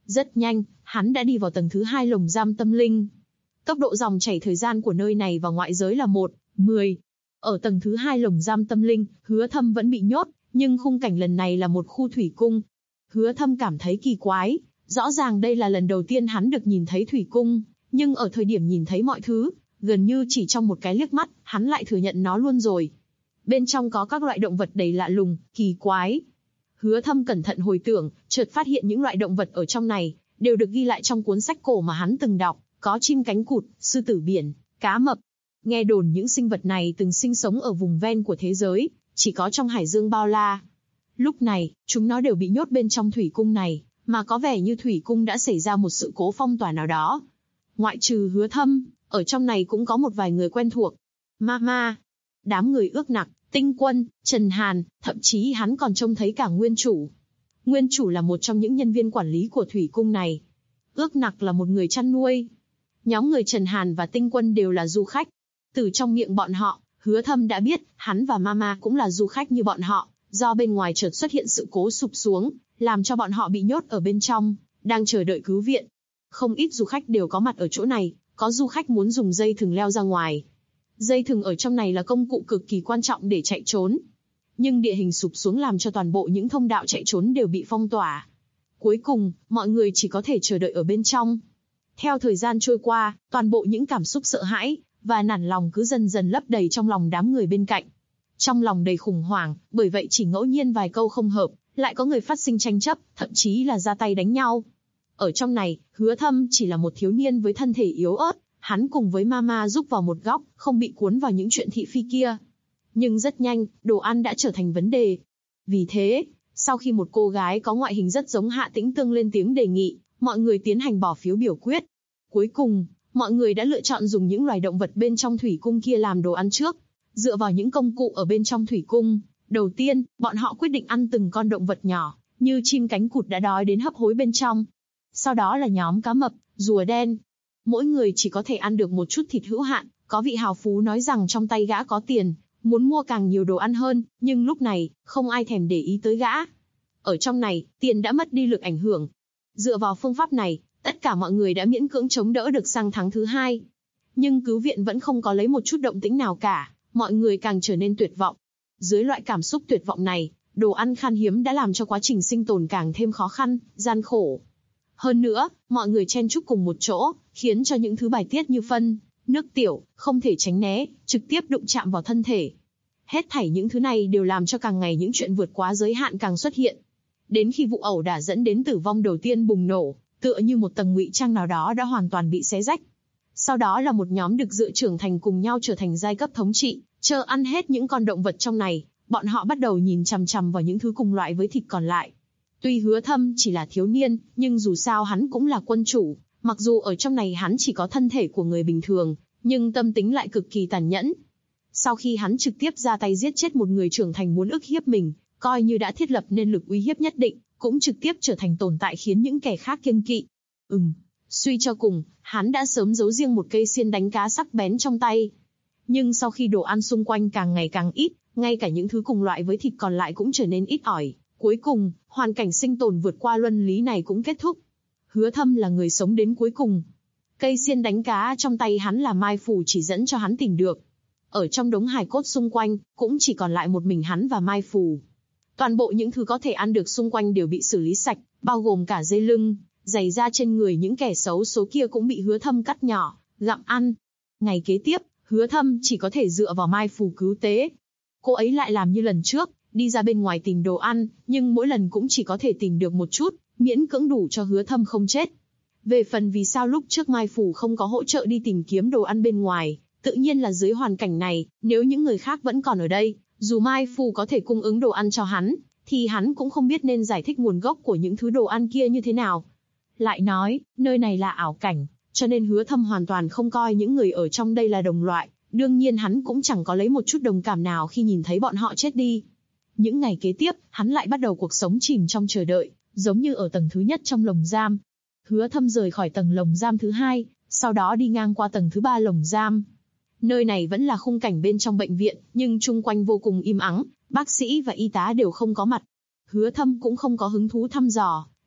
Rất nhanh, hắn đã đi vào tầng thứ 2 lồng giam tâm linh. Tốc độ dòng chảy thời gian của nơi này và ngoại giới là 1:10. Ở tầng thứ 2 lồng giam tâm linh, Hứa Thâm vẫn bị nhốt, nhưng khung cảnh lần này là một khu thủy cung. Hứa Thâm cảm thấy kỳ quái, rõ ràng đây là lần đầu tiên hắn được nhìn thấy thủy cung, nhưng ở thời điểm nhìn thấy mọi thứ, gần như chỉ trong một cái liếc mắt, hắn lại thừa nhận nó luôn rồi. Bên trong có các loại động vật đầy lạ lùng, kỳ quái. Hứa Thâm cẩn thận hồi tưởng, chợt phát hiện những loại động vật ở trong này đều được ghi lại trong cuốn sách cổ mà hắn từng đọc, có chim cánh cụt, sư tử biển, cá mập. Nghe đồn những sinh vật này từng sinh sống ở vùng ven của thế giới, chỉ có trong hải dương bao la. Lúc này, chúng nó đều bị nhốt bên trong thủy cung này, mà có vẻ như thủy cung đã xảy ra một sự cố phong tỏa nào đó. Ngoại trừ Hứa Thâm, ở trong này cũng có một vài người quen thuộc. Mama, đám người Ước Nặc, Tinh Quân, Trần Hàn, thậm chí hắn còn trông thấy cả Nguyên Chủ. Nguyên Chủ là một trong những nhân viên quản lý của thủy cung này. Ước Nặc là một người chăn nuôi. Nhóm người Trần Hàn và Tinh Quân đều là du khách. Từ trong miệng bọn họ, Hứa Thâm đã biết, hắn và Mama cũng là du khách như bọn họ, do bên ngoài chợt xuất hiện sự cố sụp xuống, làm cho bọn họ bị nhốt ở bên trong, đang chờ đợi cứu viện. Không ít du khách đều có mặt ở chỗ này, có du khách muốn dùng dây thừng leo ra ngoài. Dây thừng ở trong này là công cụ cực kỳ quan trọng để chạy trốn. Nhưng địa hình sụp xuống làm cho toàn bộ những thông đạo chạy trốn đều bị phong tỏa. Cuối cùng, mọi người chỉ có thể chờ đợi ở bên trong. Theo thời gian trôi qua, toàn bộ những cảm xúc sợ hãi và nản lòng cứ dần dần lấp đầy trong lòng đám người bên cạnh. Trong lòng đầy khủng hoảng, bởi vậy chỉ ngẫu nhiên vài câu không hợp, lại có người phát sinh tranh chấp, thậm chí là ra tay đánh nhau. Ở trong này, Hứa Thâm chỉ là một thiếu niên với thân thể yếu ớt, hắn cùng với Mama giúp vào một góc, không bị cuốn vào những chuyện thị phi kia. Nhưng rất nhanh, đồ ăn đã trở thành vấn đề. Vì thế, sau khi một cô gái có ngoại hình rất giống Hạ Tĩnh Tương lên tiếng đề nghị, mọi người tiến hành bỏ phiếu biểu quyết. Cuối cùng, mọi người đã lựa chọn dùng những loài động vật bên trong thủy cung kia làm đồ ăn trước. Dựa vào những công cụ ở bên trong thủy cung, đầu tiên, bọn họ quyết định ăn từng con động vật nhỏ, như chim cánh cụt đã đói đến hấp hối bên trong. Sau đó là nhóm cá mập, rùa đen. Mỗi người chỉ có thể ăn được một chút thịt hữu hạn, có vị hào phú nói rằng trong tay gã có tiền, muốn mua càng nhiều đồ ăn hơn, nhưng lúc này, không ai thèm để ý tới gã. Ở trong này, tiền đã mất đi lực ảnh hưởng. Dựa vào phương pháp này, tất cả mọi người đã miễn cưỡng chống đỡ được sang tháng thứ 2. Nhưng cứu viện vẫn không có lấy một chút động tĩnh nào cả, mọi người càng trở nên tuyệt vọng. Dưới loại cảm xúc tuyệt vọng này, đồ ăn khan hiếm đã làm cho quá trình sinh tồn càng thêm khó khăn, gian khổ. Hơn nữa, mọi người chen chúc cùng một chỗ, khiến cho những thứ bài tiết như phân, nước tiểu, không thể tránh né, trực tiếp đụng chạm vào thân thể. Hết thảy những thứ này đều làm cho càng ngày những chuyện vượt quá giới hạn càng xuất hiện. Đến khi vụ ẩu đả dẫn đến tử vong đầu tiên bùng nổ, tựa như một tầng ngụy trang nào đó đã hoàn toàn bị xé rách. Sau đó là một nhóm được dựa trưởng thành cùng nhau trở thành giai cấp thống trị, chờ ăn hết những con động vật trong này, bọn họ bắt đầu nhìn chằm chằm vào những thứ cùng loại với thịt còn lại. Tuy Hứa Thâm chỉ là thiếu niên, nhưng dù sao hắn cũng là quân chủ, mặc dù ở trong này hắn chỉ có thân thể của người bình thường, nhưng tâm tính lại cực kỳ tàn nhẫn. Sau khi hắn trực tiếp ra tay giết chết một người trưởng thành muốn ức hiếp mình, coi như đã thiết lập nên lực uy hiếp nhất định, cũng trực tiếp trở thành tồn tại khiến những kẻ khác kiêng kỵ. Suy cho cùng, hắn đã sớm giấu riêng một cây xiên đánh cá sắc bén trong tay. Nhưng sau khi đồ ăn xung quanh càng ngày càng ít, ngay cả những thứ cùng loại với thịt còn lại cũng trở nên ít ỏi. Cuối cùng, hoàn cảnh sinh tồn vượt qua luân lý này cũng kết thúc. Hứa Thâm là người sống đến cuối cùng. Cây xiên đánh cá trong tay hắn là mai phù chỉ dẫn cho hắn tìm được. Ở trong đống hài cốt xung quanh, cũng chỉ còn lại một mình hắn và mai phù. Toàn bộ những thứ có thể ăn được xung quanh đều bị xử lý sạch, bao gồm cả dây lưng, giày da trên người những kẻ xấu số kia cũng bị Hứa Thâm cắt nhỏ, gặm ăn. Ngày kế tiếp, Hứa Thâm chỉ có thể dựa vào mai phù cứu tế. Cô ấy lại làm như lần trước, đi ra bên ngoài tìm đồ ăn, nhưng mỗi lần cũng chỉ có thể tìm được một chút, miễn cưỡng đủ cho Hứa Thâm không chết. Về phần vì sao lúc trước mai phù không có hỗ trợ đi tìm kiếm đồ ăn bên ngoài, tự nhiên là dưới hoàn cảnh này, nếu những người khác vẫn còn ở đây, dù mai phù có thể cung ứng đồ ăn cho hắn, thì hắn cũng không biết nên giải thích nguồn gốc của những thứ đồ ăn kia như thế nào. Lại nói, nơi này là ảo cảnh, cho nên Hứa Thâm hoàn toàn không coi những người ở trong đây là đồng loại, đương nhiên hắn cũng chẳng có lấy một chút đồng cảm nào khi nhìn thấy bọn họ chết đi. Những ngày kế tiếp, hắn lại bắt đầu cuộc sống chìm trong chờ đợi, giống như ở tầng thứ nhất trong lồng giam. Hứa Thâm rời khỏi tầng lồng giam thứ 2, sau đó đi ngang qua tầng thứ 3 lồng giam. Nơi này vẫn là khung cảnh bên trong bệnh viện, nhưng chung quanh vô cùng im ắng, bác sĩ và y tá đều không có mặt. Hứa Thâm cũng không có hứng thú thăm dò,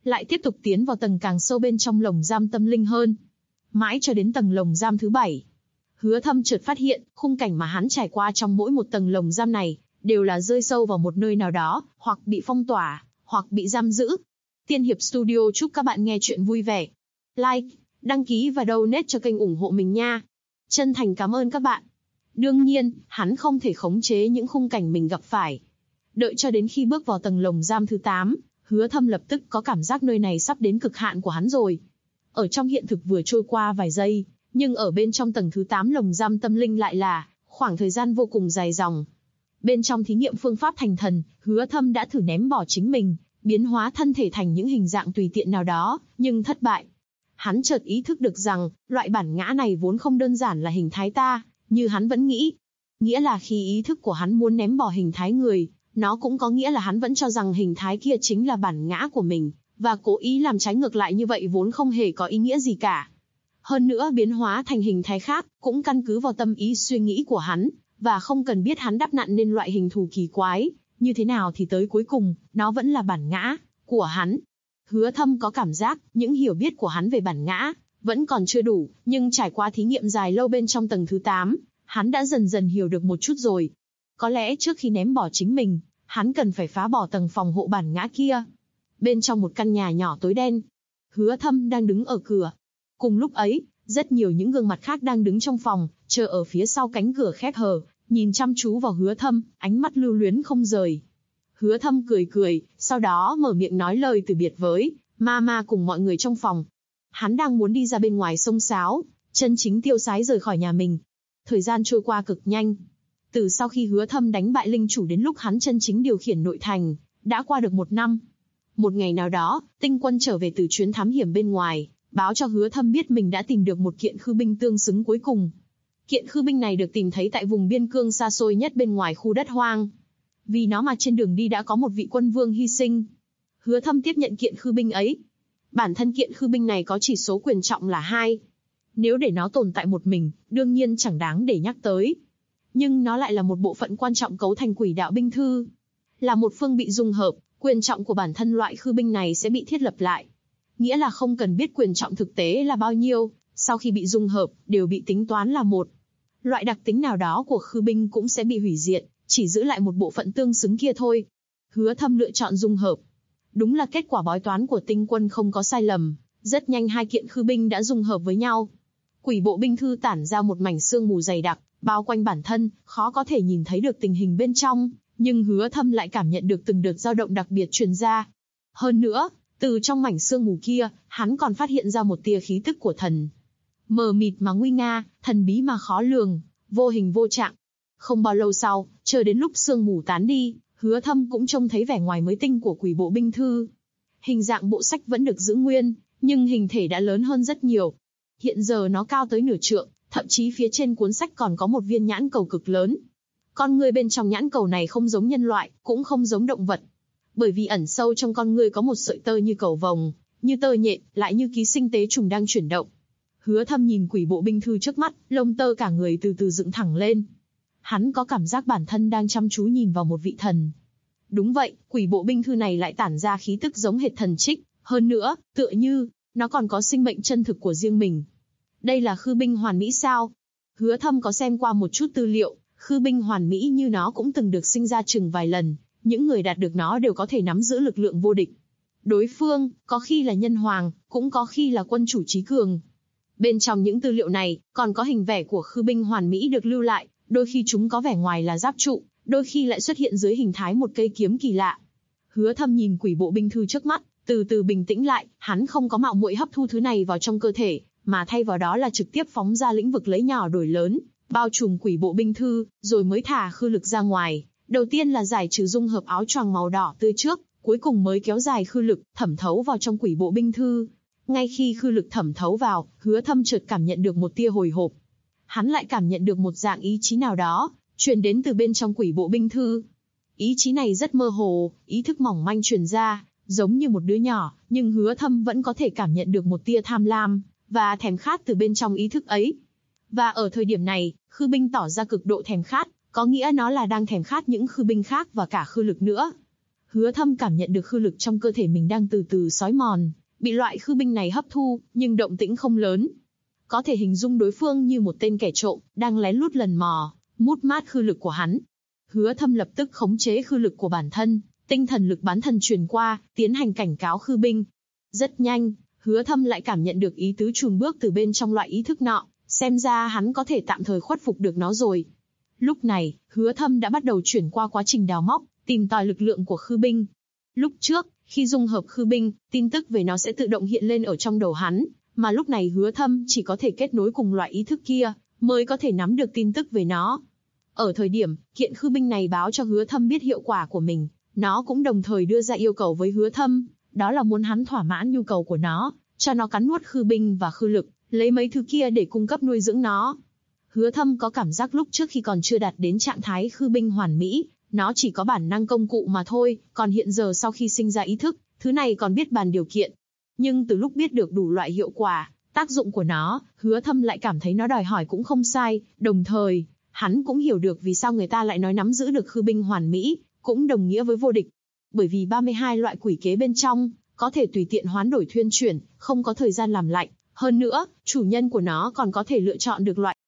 lại tiếp tục tiến vào tầng càng sâu bên trong lồng giam tâm linh hơn. Mãi cho đến tầng lồng giam thứ 7. Hứa Thâm chợt phát hiện, khung cảnh mà hắn trải qua trong mỗi một tầng lồng giam này, đều là rơi sâu vào một nơi nào đó, hoặc bị phong tỏa, hoặc bị giam giữ. Tiên Hiệp Studio chúc các bạn nghe chuyện vui vẻ. Like, đăng ký và donate cho kênh ủng hộ mình nha. Chân thành cảm ơn các bạn. Đương nhiên, hắn không thể khống chế những khung cảnh mình gặp phải. Đợi cho đến khi bước vào tầng lồng giam thứ 8, Hứa Thâm lập tức có cảm giác nơi này sắp đến cực hạn của hắn rồi. Ở trong hiện thực vừa trôi qua vài giây, nhưng ở bên trong tầng thứ 8 lồng giam tâm linh lại là khoảng thời gian vô cùng dài dòng. Bên trong thí nghiệm phương pháp thành thần, Hứa Thâm đã thử ném bỏ chính mình, biến hóa thân thể thành những hình dạng tùy tiện nào đó, nhưng thất bại. Hắn chợt ý thức được rằng, loại bản ngã này vốn không đơn giản là hình thái ta, như hắn vẫn nghĩ. Nghĩa là khi ý thức của hắn muốn ném bỏ hình thái người, nó cũng có nghĩa là hắn vẫn cho rằng hình thái kia chính là bản ngã của mình, và cố ý làm trái ngược lại như vậy vốn không hề có ý nghĩa gì cả. Hơn nữa biến hóa thành hình thái khác, cũng căn cứ vào tâm ý suy nghĩ của hắn, và không cần biết hắn đắp nặn nên loại hình thù kỳ quái, như thế nào thì tới cuối cùng, nó vẫn là bản ngã của hắn. Hứa Thâm có cảm giác, những hiểu biết của hắn về bản ngã, vẫn còn chưa đủ, nhưng trải qua thí nghiệm dài lâu bên trong tầng thứ 8, hắn đã dần dần hiểu được một chút rồi. Có lẽ trước khi ném bỏ chính mình, hắn cần phải phá bỏ tầng phòng hộ bản ngã kia. Bên trong một căn nhà nhỏ tối đen, Hứa Thâm đang đứng ở cửa. Cùng lúc ấy, rất nhiều những gương mặt khác đang đứng trong phòng, chờ ở phía sau cánh cửa khép hờ, nhìn chăm chú vào Hứa Thâm, ánh mắt lưu luyến không rời. Hứa Thâm cười cười, sau đó mở miệng nói lời từ biệt với Mama cùng mọi người trong phòng. Hắn đang muốn đi ra bên ngoài xông xáo, chân chính tiêu sái rời khỏi nhà mình. Thời gian trôi qua cực nhanh. Từ sau khi Hứa Thâm đánh bại linh chủ đến lúc hắn chân chính điều khiển nội thành, đã qua được 1 năm. Một ngày nào đó, Tinh Quân trở về từ chuyến thám hiểm bên ngoài, báo cho Hứa Thâm biết mình đã tìm được một kiện khư binh tương xứng cuối cùng. Kiện khư binh này được tìm thấy tại vùng biên cương xa xôi nhất bên ngoài khu đất hoang. Vì nó mà trên đường đi đã có một vị quân vương hy sinh. Hứa Thâm tiếp nhận kiện khư binh ấy. Bản thân kiện khư binh này có chỉ số quyền trọng là 2. Nếu để nó tồn tại một mình, đương nhiên chẳng đáng để nhắc tới. Nhưng nó lại là một bộ phận quan trọng cấu thành quỷ đạo binh thư. Là một phương bị dung hợp, quyền trọng của bản thân loại khư binh này sẽ bị thiết lập lại. Nghĩa là không cần biết quyền trọng thực tế là bao nhiêu, sau khi bị dung hợp, đều bị tính toán là một. Loại đặc tính nào đó của khư binh cũng sẽ bị hủy diệt, chỉ giữ lại một bộ phận tương xứng kia thôi. Hứa Thâm lựa chọn dung hợp. Đúng là kết quả bói toán của Tinh Quân không có sai lầm, rất nhanh hai kiện khư binh đã dung hợp với nhau. Quỷ bộ binh thư tản ra một mảnh sương mù dày đặc, bao quanh bản thân, khó có thể nhìn thấy được tình hình bên trong, nhưng Hứa Thâm lại cảm nhận được từng đợt dao động đặc biệt truyền ra. Hơn nữa, từ trong mảnh sương mù kia, hắn còn phát hiện ra một tia khí tức của thần. Mờ mịt mà nguy nga, thần bí mà khó lường, vô hình vô trạng. Không bao lâu sau, chờ đến lúc sương mù tán đi, Hứa Thâm cũng trông thấy vẻ ngoài mới tinh của quỷ bộ binh thư. Hình dạng bộ sách vẫn được giữ nguyên, nhưng hình thể đã lớn hơn rất nhiều. Hiện giờ nó cao tới nửa trượng, thậm chí phía trên cuốn sách còn có một viên nhãn cầu cực lớn. Con ngươi bên trong nhãn cầu này không giống nhân loại, cũng không giống động vật. Bởi vì ẩn sâu trong con ngươi có một sợi tơ như cầu vồng, như tơ nhện, lại như ký sinh tế trùng đang chuyển động. Hứa Thâm nhìn quỷ bộ binh thư trước mắt, lông tơ cả người từ từ dựng thẳng lên. Hắn có cảm giác bản thân đang chăm chú nhìn vào một vị thần. Đúng vậy, quỷ bộ binh thư này lại tản ra khí tức giống hệt thần trích, hơn nữa, tựa như, nó còn có sinh mệnh chân thực của riêng mình. Đây là khư binh hoàn mỹ sao? Hứa Thâm có xem qua một chút tư liệu, khư binh hoàn mỹ như nó cũng từng được sinh ra chừng vài lần, những người đạt được nó đều có thể nắm giữ lực lượng vô địch. Đối phương, có khi là nhân hoàng, cũng có khi là quân chủ trí cường. Bên trong những tư liệu này, còn có hình vẽ của khư binh hoàn mỹ được lưu lại, đôi khi chúng có vẻ ngoài là giáp trụ, đôi khi lại xuất hiện dưới hình thái một cây kiếm kỳ lạ. Hứa Thâm nhìn quỷ bộ binh thư trước mắt, từ từ bình tĩnh lại, hắn không có mạo muội hấp thu thứ này vào trong cơ thể, mà thay vào đó là trực tiếp phóng ra lĩnh vực lấy nhỏ đổi lớn, bao trùm quỷ bộ binh thư, rồi mới thả khư lực ra ngoài. Đầu tiên là giải trừ dung hợp áo choàng màu đỏ tươi trước, cuối cùng mới kéo dài khư lực, thẩm thấu vào trong quỷ bộ binh thư. Ngay khi khư lực thẩm thấu vào, Hứa Thâm chợt cảm nhận được một tia hồi hộp. Hắn lại cảm nhận được một dạng ý chí nào đó, truyền đến từ bên trong quỷ bộ binh thư. Ý chí này rất mơ hồ, ý thức mỏng manh truyền ra, giống như một đứa nhỏ, nhưng Hứa Thâm vẫn có thể cảm nhận được một tia tham lam và thèm khát từ bên trong ý thức ấy. Và ở thời điểm này, khư binh tỏ ra cực độ thèm khát, có nghĩa nó là đang thèm khát những khư binh khác và cả khư lực nữa. Hứa Thâm cảm nhận được khư lực trong cơ thể mình đang từ từ xói mòn, bị loại khư binh này hấp thu, nhưng động tĩnh không lớn. Có thể hình dung đối phương như một tên kẻ trộm, đang lén lút lần mò, mút mát khư lực của hắn. Hứa Thâm lập tức khống chế khư lực của bản thân, tinh thần lực bán thần truyền qua, tiến hành cảnh cáo khư binh. Rất nhanh, Hứa Thâm lại cảm nhận được ý tứ chùn bước từ bên trong loại ý thức nọ, xem ra hắn có thể tạm thời khuất phục được nó rồi. Lúc này, Hứa Thâm đã bắt đầu chuyển qua quá trình đào móc, tìm tòi lực lượng của khư binh. Lúc trước, khi dung hợp khư binh, tin tức về nó sẽ tự động hiện lên ở trong đầu hắn, mà lúc này Hứa Thâm chỉ có thể kết nối cùng loại ý thức kia, mới có thể nắm được tin tức về nó. Ở thời điểm, kiện khư binh này báo cho Hứa Thâm biết hiệu quả của mình, nó cũng đồng thời đưa ra yêu cầu với Hứa Thâm, đó là muốn hắn thỏa mãn nhu cầu của nó, cho nó cắn nuốt khư binh và khư lực, lấy mấy thứ kia để cung cấp nuôi dưỡng nó. Hứa Thâm có cảm giác lúc trước khi còn chưa đạt đến trạng thái khư binh hoàn mỹ, nó chỉ có bản năng công cụ mà thôi, còn hiện giờ sau khi sinh ra ý thức, thứ này còn biết bàn điều kiện. Nhưng từ lúc biết được đủ loại hiệu quả, tác dụng của nó, Hứa Thâm lại cảm thấy nó đòi hỏi cũng không sai, đồng thời, hắn cũng hiểu được vì sao người ta lại nói nắm giữ được khư binh hoàn mỹ, cũng đồng nghĩa với vô địch. Bởi vì 32 loại quỷ kế bên trong, có thể tùy tiện hoán đổi thuyên chuyển, không có thời gian làm lạnh. Hơn nữa, chủ nhân của nó còn có thể lựa chọn được loại.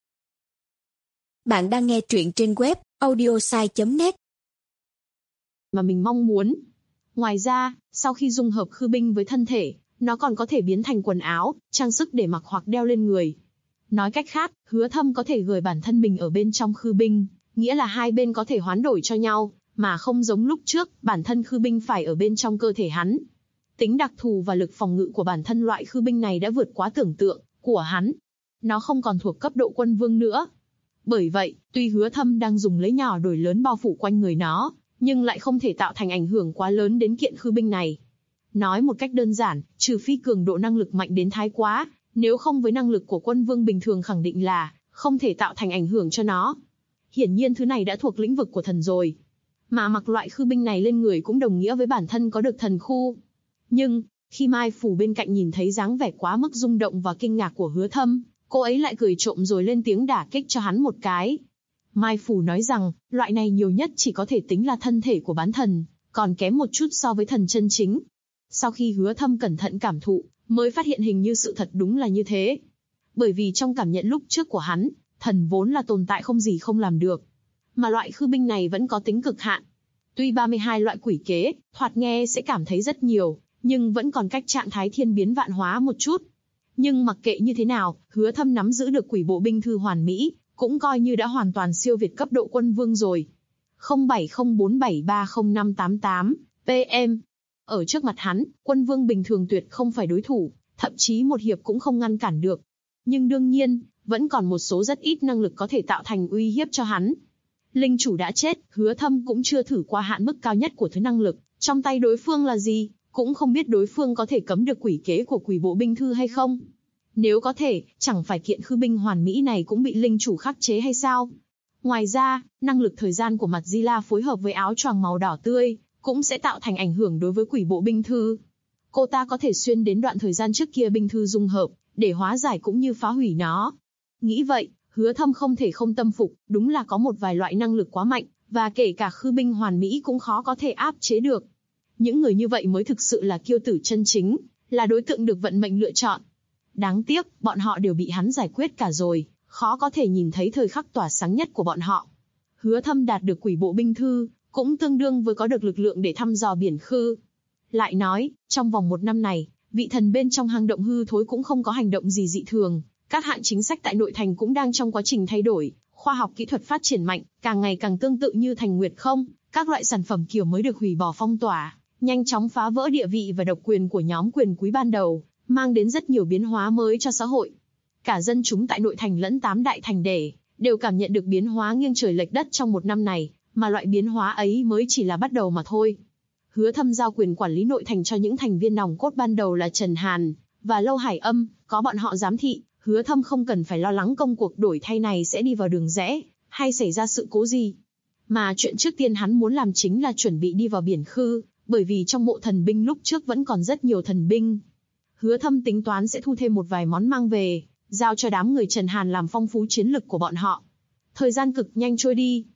Bạn đang nghe truyện trên web audiosai.net Mà mình mong muốn. Ngoài ra, sau khi dung hợp khư binh với thân thể, nó còn có thể biến thành quần áo, trang sức để mặc hoặc đeo lên người. Nói cách khác, Hứa Thâm có thể gửi bản thân mình ở bên trong khư binh, nghĩa là hai bên có thể hoán đổi cho nhau, mà không giống lúc trước, bản thân khư binh phải ở bên trong cơ thể hắn. Tính đặc thù và lực phòng ngự của bản thân loại khư binh này đã vượt quá tưởng tượng của hắn. Nó không còn thuộc cấp độ quân vương nữa. Bởi vậy, tuy Hứa Thâm đang dùng lấy nhỏ đổi lớn bao phủ quanh người nó, nhưng lại không thể tạo thành ảnh hưởng quá lớn đến kiện khư binh này. Nói một cách đơn giản, trừ phi cường độ năng lực mạnh đến thái quá, nếu không với năng lực của quân vương bình thường khẳng định là không thể tạo thành ảnh hưởng cho nó. Hiển nhiên thứ này đã thuộc lĩnh vực của thần rồi. Mà mặc loại khư binh này lên người cũng đồng nghĩa với bản thân có được thần khu. Nhưng, khi Mai Phủ bên cạnh nhìn thấy dáng vẻ quá mức rung động và kinh ngạc của Hứa Thâm, cô ấy lại cười trộm rồi lên tiếng đả kích cho hắn một cái. Mai Phủ nói rằng, loại này nhiều nhất chỉ có thể tính là thân thể của bán thần, còn kém một chút so với thần chân chính. Sau khi Hứa Thâm cẩn thận cảm thụ, mới phát hiện hình như sự thật đúng là như thế. Bởi vì trong cảm nhận lúc trước của hắn, thần vốn là tồn tại không gì không làm được. Mà loại khư binh này vẫn có tính cực hạn. Tuy 32 loại quỷ kế, thoạt nghe sẽ cảm thấy rất nhiều, nhưng vẫn còn cách trạng thái thiên biến vạn hóa một chút. Nhưng mặc kệ như thế nào, Hứa Thâm nắm giữ được quỷ bộ binh thư hoàn mỹ, cũng coi như đã hoàn toàn siêu việt cấp độ quân vương rồi. 0704730588 PM. Ở trước mặt hắn, quân vương bình thường tuyệt không phải đối thủ, thậm chí một hiệp cũng không ngăn cản được. Nhưng đương nhiên, vẫn còn một số rất ít năng lực có thể tạo thành uy hiếp cho hắn. Linh chủ đã chết, Hứa Thâm cũng chưa thử qua hạn mức cao nhất của thứ năng lực, trong tay đối phương là gì, cũng không biết đối phương có thể cấm được quỷ kế của quỷ bộ binh thư hay không. Nếu có thể, chẳng phải kiện khư binh hoàn mỹ này cũng bị linh chủ khắc chế hay sao? Ngoài ra, năng lực thời gian của mặt Di-la phối hợp với áo choàng màu đỏ tươi, cũng sẽ tạo thành ảnh hưởng đối với quỷ bộ binh thư. Cô ta có thể xuyên đến đoạn thời gian trước kia binh thư dung hợp, để hóa giải cũng như phá hủy nó. Nghĩ vậy, Hứa Thâm không thể không tâm phục, đúng là có một vài loại năng lực quá mạnh, và kể cả khư binh hoàn mỹ cũng khó có thể áp chế được. Những người như vậy mới thực sự là kiêu tử chân chính, là đối tượng được vận mệnh lựa chọn. Đáng tiếc, bọn họ đều bị hắn giải quyết cả rồi, khó có thể nhìn thấy thời khắc tỏa sáng nhất của bọn họ. Hứa Thâm đạt được quỷ bộ binh thư, cũng tương đương với có được lực lượng để thăm dò biển khư. Lại nói, trong vòng 1 năm này, vị thần bên trong hang động hư thối cũng không có hành động gì dị thường, các hạn chính sách tại nội thành cũng đang trong quá trình thay đổi, khoa học kỹ thuật phát triển mạnh, càng ngày càng tương tự như thành Nguyệt Không, các loại sản phẩm kiểu mới được hủy bỏ phong tỏa, nhanh chóng phá vỡ địa vị và độc quyền của nhóm quyền quý ban đầu, mang đến rất nhiều biến hóa mới cho xã hội. Cả dân chúng tại nội thành lẫn 8 đại thành đều cảm nhận được biến hóa nghiêng trời lệch đất trong 1 năm này, mà loại biến hóa ấy mới chỉ là bắt đầu mà thôi. Hứa Thâm giao quyền quản lý nội thành cho những thành viên nòng cốt ban đầu là Trần Hàn và Lâu Hải Âm, có bọn họ giám thị, Hứa Thâm không cần phải lo lắng công cuộc đổi thay này sẽ đi vào đường rẽ, hay xảy ra sự cố gì. Mà chuyện trước tiên hắn muốn làm chính là chuẩn bị đi vào biển khư, bởi vì trong mộ thần binh lúc trước vẫn còn rất nhiều thần binh. Hứa Thâm tính toán sẽ thu thêm một vài món mang về, giao cho đám người Trần Hàn làm phong phú chiến lực của bọn họ. Thời gian cực nhanh trôi đi.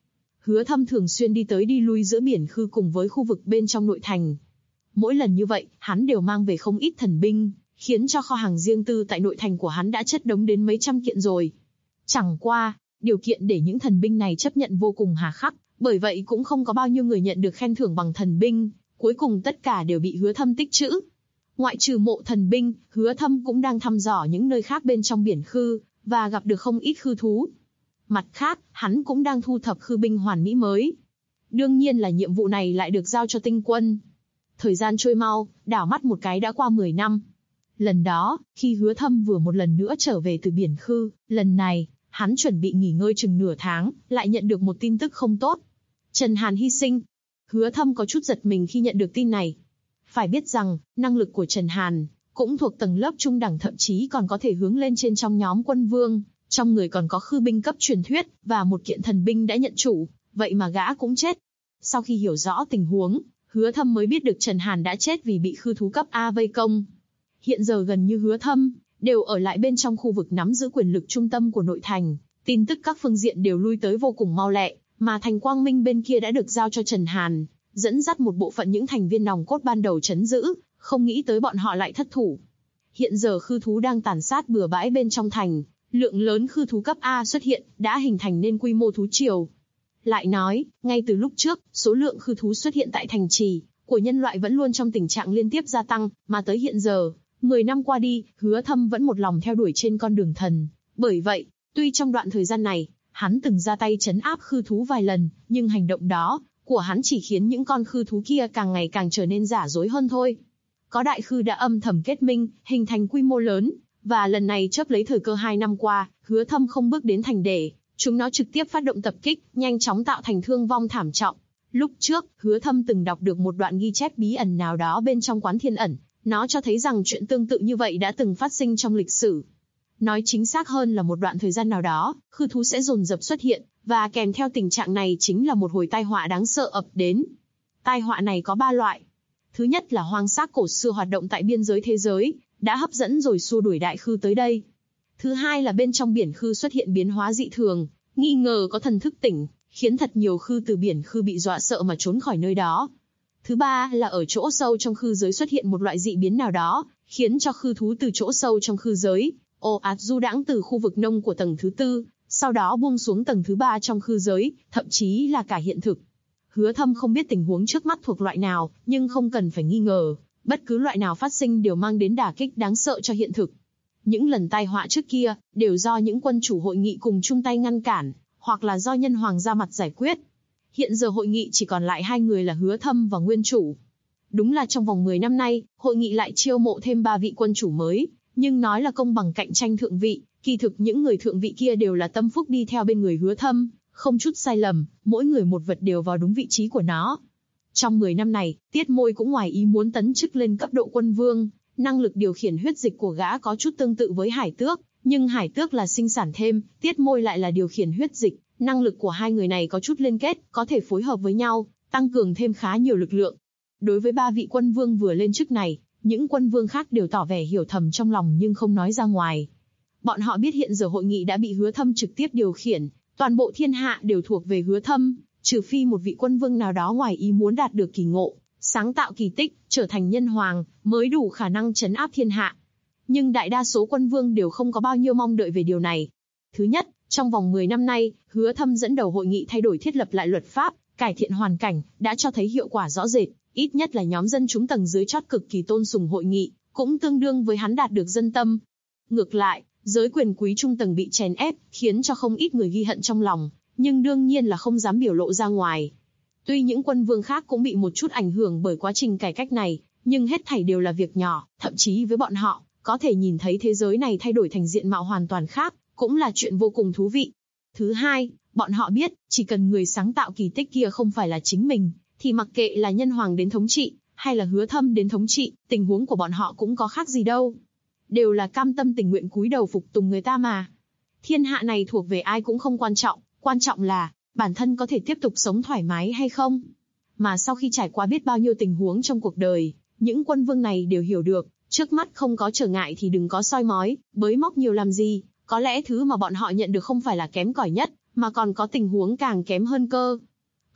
Hứa Thâm thường xuyên đi tới đi lui giữa biển khư cùng với khu vực bên trong nội thành. Mỗi lần như vậy, hắn đều mang về không ít thần binh, khiến cho kho hàng riêng tư tại nội thành của hắn đã chất đống đến mấy trăm kiện rồi. Chẳng qua, điều kiện để những thần binh này chấp nhận vô cùng hà khắc, bởi vậy cũng không có bao nhiêu người nhận được khen thưởng bằng thần binh, cuối cùng tất cả đều bị Hứa Thâm tích trữ. Ngoại trừ mộ thần binh, Hứa Thâm cũng đang thăm dò những nơi khác bên trong biển khư, và gặp được không ít khư thú. Mặt khác, hắn cũng đang thu thập khư binh hoàn mỹ mới. Đương nhiên là nhiệm vụ này lại được giao cho tinh quân. Thời gian trôi mau, đảo mắt một cái đã qua 10 năm. Lần đó, khi Hứa Thâm vừa một lần nữa trở về từ biển khư, lần này, hắn chuẩn bị nghỉ ngơi chừng nửa tháng, lại nhận được một tin tức không tốt. Trần Hàn hy sinh. Hứa Thâm có chút giật mình khi nhận được tin này. Phải biết rằng, năng lực của Trần Hàn cũng thuộc tầng lớp trung đẳng, thậm chí còn có thể hướng lên trên trong nhóm quân vương, trong người còn có khư binh cấp truyền thuyết, và một kiện thần binh đã nhận chủ, vậy mà gã cũng chết. Sau khi hiểu rõ tình huống, Hứa Thâm mới biết được Trần Hàn đã chết vì bị khư thú cấp A vây công. Hiện giờ gần như Hứa Thâm đều ở lại bên trong khu vực nắm giữ quyền lực trung tâm của nội thành, tin tức các phương diện đều lui tới vô cùng mau lẹ, mà thành Quang Minh bên kia đã được giao cho Trần Hàn, dẫn dắt một bộ phận những thành viên nòng cốt ban đầu trấn giữ, không nghĩ tới bọn họ lại thất thủ. Hiện giờ khư thú đang tàn sát bừa bãi bên trong thành, lượng lớn khư thú cấp A xuất hiện, đã hình thành nên quy mô thú triều. Lại nói, ngay từ lúc trước, số lượng khư thú xuất hiện tại thành trì của nhân loại vẫn luôn trong tình trạng liên tiếp gia tăng, mà tới hiện giờ, 10 năm qua đi, Hứa Thâm vẫn một lòng theo đuổi trên con đường thần. Bởi vậy, tuy trong đoạn thời gian này, hắn từng ra tay trấn áp khư thú vài lần, nhưng hành động đó của hắn chỉ khiến những con khư thú kia càng ngày càng trở nên giả dối hơn thôi. Có đại khư đã âm thầm kết minh, hình thành quy mô lớn, và lần này chớp lấy thời cơ 2 năm qua, Hứa Thâm không bước đến thành để chúng nó trực tiếp phát động tập kích, nhanh chóng tạo thành thương vong thảm trọng. Lúc trước, Hứa Thâm từng đọc được một đoạn ghi chép bí ẩn nào đó bên trong quán thiên ẩn, nó cho thấy rằng chuyện tương tự như vậy đã từng phát sinh trong lịch sử. Nói chính xác hơn là một đoạn thời gian nào đó, khư thú sẽ dồn dập xuất hiện, và kèm theo tình trạng này chính là một hồi tai họa đáng sợ ập đến. Tai họa này có 3 loại. Thứ nhất là hoang xác cổ xưa hoạt động tại biên giới thế giới, đã hấp dẫn rồi xua đuổi đại khư tới đây. Thứ hai là bên trong biển khư xuất hiện biến hóa dị thường, nghi ngờ có thần thức tỉnh, khiến thật nhiều khư từ biển khư bị dọa sợ mà trốn khỏi nơi đó. Thứ ba là ở chỗ sâu trong khư giới xuất hiện một loại dị biến nào đó, khiến cho khư thú từ chỗ sâu trong khư giới ồ ạt du đãng từ khu vực nông của tầng thứ 4, sau đó buông xuống tầng thứ 3 trong khư giới, thậm chí là cả hiện thực. Hứa Thâm không biết tình huống trước mắt thuộc loại nào, nhưng không cần phải nghi ngờ, bất cứ loại nào phát sinh đều mang đến đả kích đáng sợ cho hiện thực. Những lần tai họa trước kia, đều do những quân chủ hội nghị cùng chung tay ngăn cản, hoặc là do nhân hoàng ra mặt giải quyết. Hiện giờ hội nghị chỉ còn lại 2 người là Hứa Thâm và Nguyên chủ. Đúng là trong vòng 10 năm nay, hội nghị lại chiêu mộ thêm 3 vị quân chủ mới, nhưng nói là công bằng cạnh tranh thượng vị, kỳ thực những người thượng vị kia đều là tâm phúc đi theo bên người Hứa Thâm, không chút sai lầm, mỗi người một vật đều vào đúng vị trí của nó. Trong 10 năm này, Tiết Môi cũng ngoài ý muốn tấn chức lên cấp độ quân vương, năng lực điều khiển huyết dịch của gã có chút tương tự với Hải Tước, nhưng Hải Tước là sinh sản thêm, Tiết Môi lại là điều khiển huyết dịch, năng lực của hai người này có chút liên kết, có thể phối hợp với nhau, tăng cường thêm khá nhiều lực lượng. Đối với 3 vị quân vương vừa lên chức này, những quân vương khác đều tỏ vẻ hiểu thầm trong lòng nhưng không nói ra ngoài. Bọn họ biết hiện giờ hội nghị đã bị Hứa Thâm trực tiếp điều khiển, toàn bộ thiên hạ đều thuộc về Hứa Thâm, trừ phi một vị quân vương nào đó ngoài ý muốn đạt được kỳ ngộ, sáng tạo kỳ tích, trở thành nhân hoàng, mới đủ khả năng trấn áp thiên hạ. Nhưng đại đa số quân vương đều không có bao nhiêu mong đợi về điều này. Thứ nhất, trong vòng 10 năm nay, Hứa Thâm dẫn đầu hội nghị thay đổi thiết lập lại luật pháp, cải thiện hoàn cảnh, đã cho thấy hiệu quả rõ rệt, ít nhất là nhóm dân chúng tầng dưới chót cực kỳ tôn sùng hội nghị, cũng tương đương với hắn đạt được dân tâm. Ngược lại, giới quyền quý trung tầng bị chèn ép, khiến cho không ít người ghi hận trong lòng, nhưng đương nhiên là không dám biểu lộ ra ngoài. Tuy những quân vương khác cũng bị một chút ảnh hưởng bởi quá trình cải cách này, nhưng hết thảy đều là việc nhỏ, thậm chí với bọn họ, có thể nhìn thấy thế giới này thay đổi thành diện mạo hoàn toàn khác, cũng là chuyện vô cùng thú vị. Thứ hai, bọn họ biết, chỉ cần người sáng tạo kỳ tích kia không phải là chính mình, thì mặc kệ là nhân hoàng đến thống trị, hay là Hứa Thâm đến thống trị, tình huống của bọn họ cũng có khác gì đâu. Đều là cam tâm tình nguyện cúi đầu phục tùng người ta mà. Thiên hạ này thuộc về ai cũng không quan trọng là, bản thân có thể tiếp tục sống thoải mái hay không. Mà sau khi trải qua biết bao nhiêu tình huống trong cuộc đời, những quân vương này đều hiểu được, trước mắt không có trở ngại thì đừng có soi mói, bới móc nhiều làm gì, có lẽ thứ mà bọn họ nhận được không phải là kém cỏi nhất, mà còn có tình huống càng kém hơn cơ.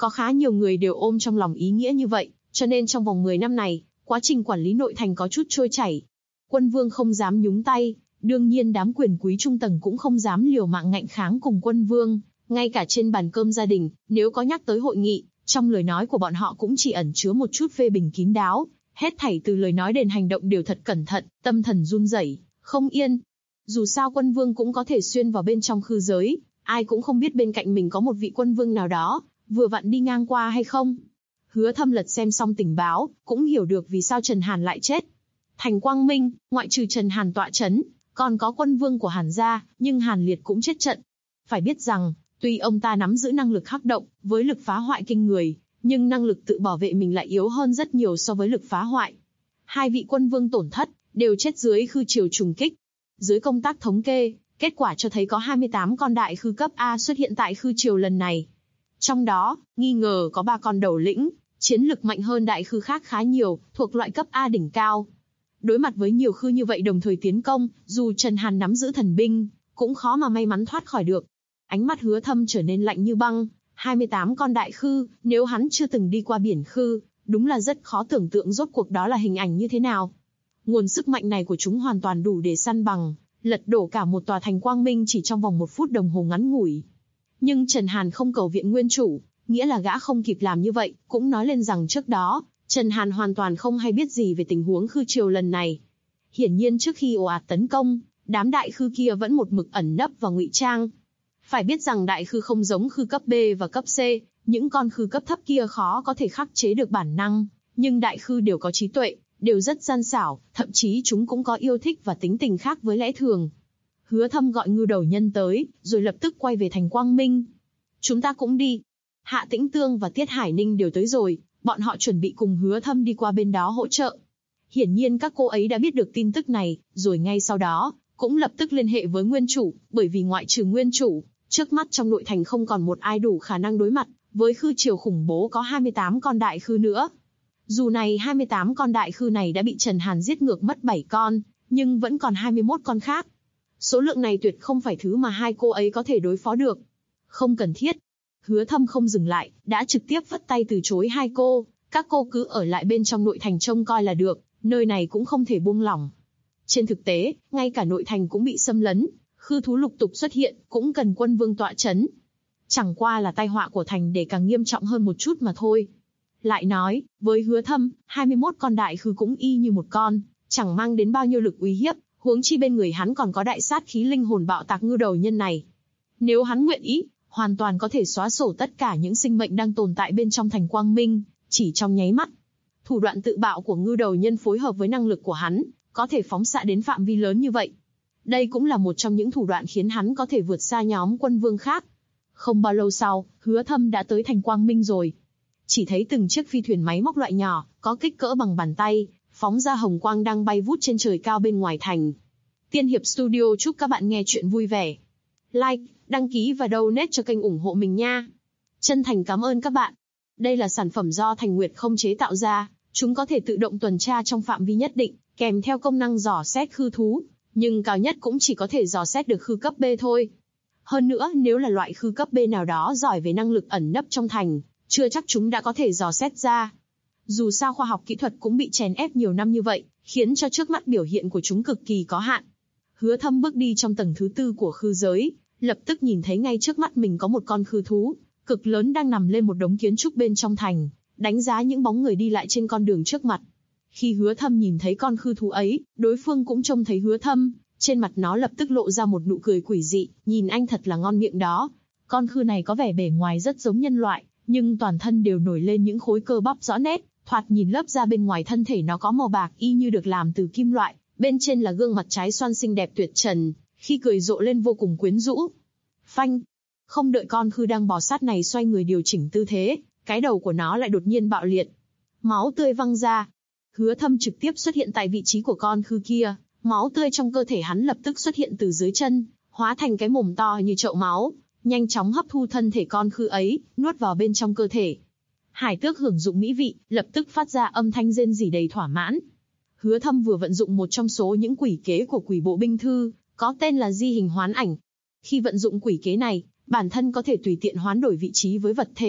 Có khá nhiều người đều ôm trong lòng ý nghĩa như vậy, cho nên trong vòng 10 năm này, quá trình quản lý nội thành có chút trôi chảy. Quân vương không dám nhúng tay, đương nhiên đám quyền quý trung tầng cũng không dám liều mạng ngạnh kháng cùng quân vương. Ngay cả trên bàn cơm gia đình, nếu có nhắc tới hội nghị, trong lời nói của bọn họ cũng chỉ ẩn chứa một chút phê bình kín đáo. Hết thảy từ lời nói đến hành động đều thật cẩn thận, tâm thần run rẩy, không yên. Dù sao quân vương cũng có thể xuyên vào bên trong khư giới, ai cũng không biết bên cạnh mình có một vị quân vương nào đó, vừa vặn đi ngang qua hay không. Hứa Thâm lật xem xong tình báo, cũng hiểu được vì sao Trần Hàn lại chết. Thành Quang Minh, ngoại trừ Trần Hàn tọa chấn, còn có quân vương của Hàn gia, nhưng Hàn Liệt cũng chết trận. Phải biết rằng, tuy ông ta nắm giữ năng lực hắc động, với lực phá hoại kinh người, nhưng năng lực tự bảo vệ mình lại yếu hơn rất nhiều so với lực phá hoại. Hai vị quân vương tổn thất, đều chết dưới khư triều trùng kích. Dưới công tác thống kê, kết quả cho thấy có 28 con đại khư cấp A xuất hiện tại khư triều lần này. Trong đó, nghi ngờ có 3 con đầu lĩnh, chiến lực mạnh hơn đại khư khác khá nhiều, thuộc loại cấp A đỉnh cao. Đối mặt với nhiều khư như vậy đồng thời tiến công, dù Trần Hàn nắm giữ thần binh, cũng khó mà may mắn thoát khỏi được. Ánh mắt Hứa Thâm trở nên lạnh như băng, 28 con đại khư, nếu hắn chưa từng đi qua biển khư, đúng là rất khó tưởng tượng rốt cuộc đó là hình ảnh như thế nào. Nguồn sức mạnh này của chúng hoàn toàn đủ để săn bằng, lật đổ cả một tòa thành Quang Minh chỉ trong vòng 1 phút đồng hồ ngắn ngủi. Nhưng Trần Hàn không cầu viện nguyên chủ, nghĩa là gã không kịp làm như vậy, cũng nói lên rằng trước đó, Trần Hàn hoàn toàn không hay biết gì về tình huống khư triều lần này. Hiển nhiên trước khi ồ ạt tấn công, đám đại khư kia vẫn một mực ẩn nấp và ngụy trang. Phải biết rằng đại khư không giống khư cấp B và cấp C, những con khư cấp thấp kia khó có thể khắc chế được bản năng, nhưng đại khư đều có trí tuệ, đều rất gian xảo, thậm chí chúng cũng có yêu thích và tính tình khác với lẽ thường. Hứa Thâm gọi Ngưu Đầu Nhân tới, rồi lập tức quay về thành Quang Minh. Chúng ta cũng đi. Hạ Tĩnh Tương và Tiết Hải Ninh đều tới rồi, bọn họ chuẩn bị cùng Hứa Thâm đi qua bên đó hỗ trợ. Hiển nhiên các cô ấy đã biết được tin tức này, rồi ngay sau đó, cũng lập tức liên hệ với nguyên chủ, bởi vì ngoại trừ nguyên chủ, trước mắt trong nội thành không còn một ai đủ khả năng đối mặt với khư triều khủng bố có 28 con đại khư nữa. Dù này 28 con đại khư này đã bị Trần Hàn giết ngược mất 7 con, nhưng vẫn còn 21 con khác. Số lượng này tuyệt không phải thứ mà hai cô ấy có thể đối phó được. Không cần thiết. Hứa Thâm không dừng lại, đã trực tiếp phất tay từ chối hai cô. Các cô cứ ở lại bên trong nội thành trông coi là được, nơi này cũng không thể buông lỏng. Trên thực tế, ngay cả nội thành cũng bị xâm lấn, khư thú lục tục xuất hiện, cũng cần quân vương tọa chấn. Chẳng qua là tai họa của thành để càng nghiêm trọng hơn một chút mà thôi. Lại nói, với Hứa Thâm, 21 con đại khư cũng y như một con, chẳng mang đến bao nhiêu lực uy hiếp, huống chi bên người hắn còn có đại sát khí linh hồn bạo tạc Ngưu Đầu Nhân này. Nếu hắn nguyện ý, hoàn toàn có thể xóa sổ tất cả những sinh mệnh đang tồn tại bên trong thành Quang Minh, chỉ trong nháy mắt. Thủ đoạn tự bạo của Ngưu Đầu Nhân phối hợp với năng lực của hắn, có thể phóng xạ đến phạm vi lớn như vậy. Đây cũng là một trong những thủ đoạn khiến hắn có thể vượt xa nhóm quân vương khác. Không bao lâu sau, Hứa Thâm đã tới thành Quang Minh rồi. Chỉ thấy từng chiếc phi thuyền máy móc loại nhỏ, có kích cỡ bằng bàn tay, phóng ra hồng quang đang bay vút trên trời cao bên ngoài thành. Tiên Hiệp Studio chúc các bạn nghe chuyện vui vẻ. Like, đăng ký và donate cho kênh ủng hộ mình nha. Chân thành cảm ơn các bạn. Đây là sản phẩm do Thành Nguyệt không chế tạo ra, chúng có thể tự động tuần tra trong phạm vi nhất định, kèm theo công năng dò xét khư thú, nhưng cao nhất cũng chỉ có thể dò xét được khư cấp B thôi. Hơn nữa, nếu là loại khư cấp B nào đó giỏi về năng lực ẩn nấp trong thành, chưa chắc chúng đã có thể dò xét ra. Dù sao khoa học kỹ thuật cũng bị chèn ép nhiều năm như vậy, khiến cho trước mắt biểu hiện của chúng cực kỳ có hạn. Hứa Thâm bước đi trong tầng thứ 4 của khư giới, lập tức nhìn thấy ngay trước mắt mình có một con khư thú, cực lớn đang nằm lên một đống kiến trúc bên trong thành, đánh giá những bóng người đi lại trên con đường trước mặt. Khi Hứa Thâm nhìn thấy con khư thú ấy, đối phương cũng trông thấy Hứa Thâm, trên mặt nó lập tức lộ ra một nụ cười quỷ dị, nhìn anh thật là ngon miệng đó. Con khư này có vẻ bề ngoài rất giống nhân loại, nhưng toàn thân đều nổi lên những khối cơ bắp rõ nét, thoạt nhìn lớp da bên ngoài thân thể nó có màu bạc y như được làm từ kim loại, bên trên là gương mặt trái xoan xinh đẹp tuyệt trần, khi cười rộ lên vô cùng quyến rũ. Phanh! Không đợi con khư đang bò sát này xoay người điều chỉnh tư thế, cái đầu của nó lại đột nhiên bạo liệt. Máu tươi văng ra. Hứa Thâm trực tiếp xuất hiện tại vị trí của con khư kia, máu tươi trong cơ thể hắn lập tức xuất hiện từ dưới chân, hóa thành cái mồm to như chậu máu, nhanh chóng hấp thu thân thể con khư ấy, nuốt vào bên trong cơ thể. Hải Tước hưởng dụng mỹ vị, lập tức phát ra âm thanh rên rỉ đầy thỏa mãn. Hứa Thâm vừa vận dụng một trong số những quỷ kế của quỷ bộ binh thư, có tên là di hình hoán ảnh. Khi vận dụng quỷ kế này, bản thân có thể tùy tiện hoán đổi vị trí với vật thể,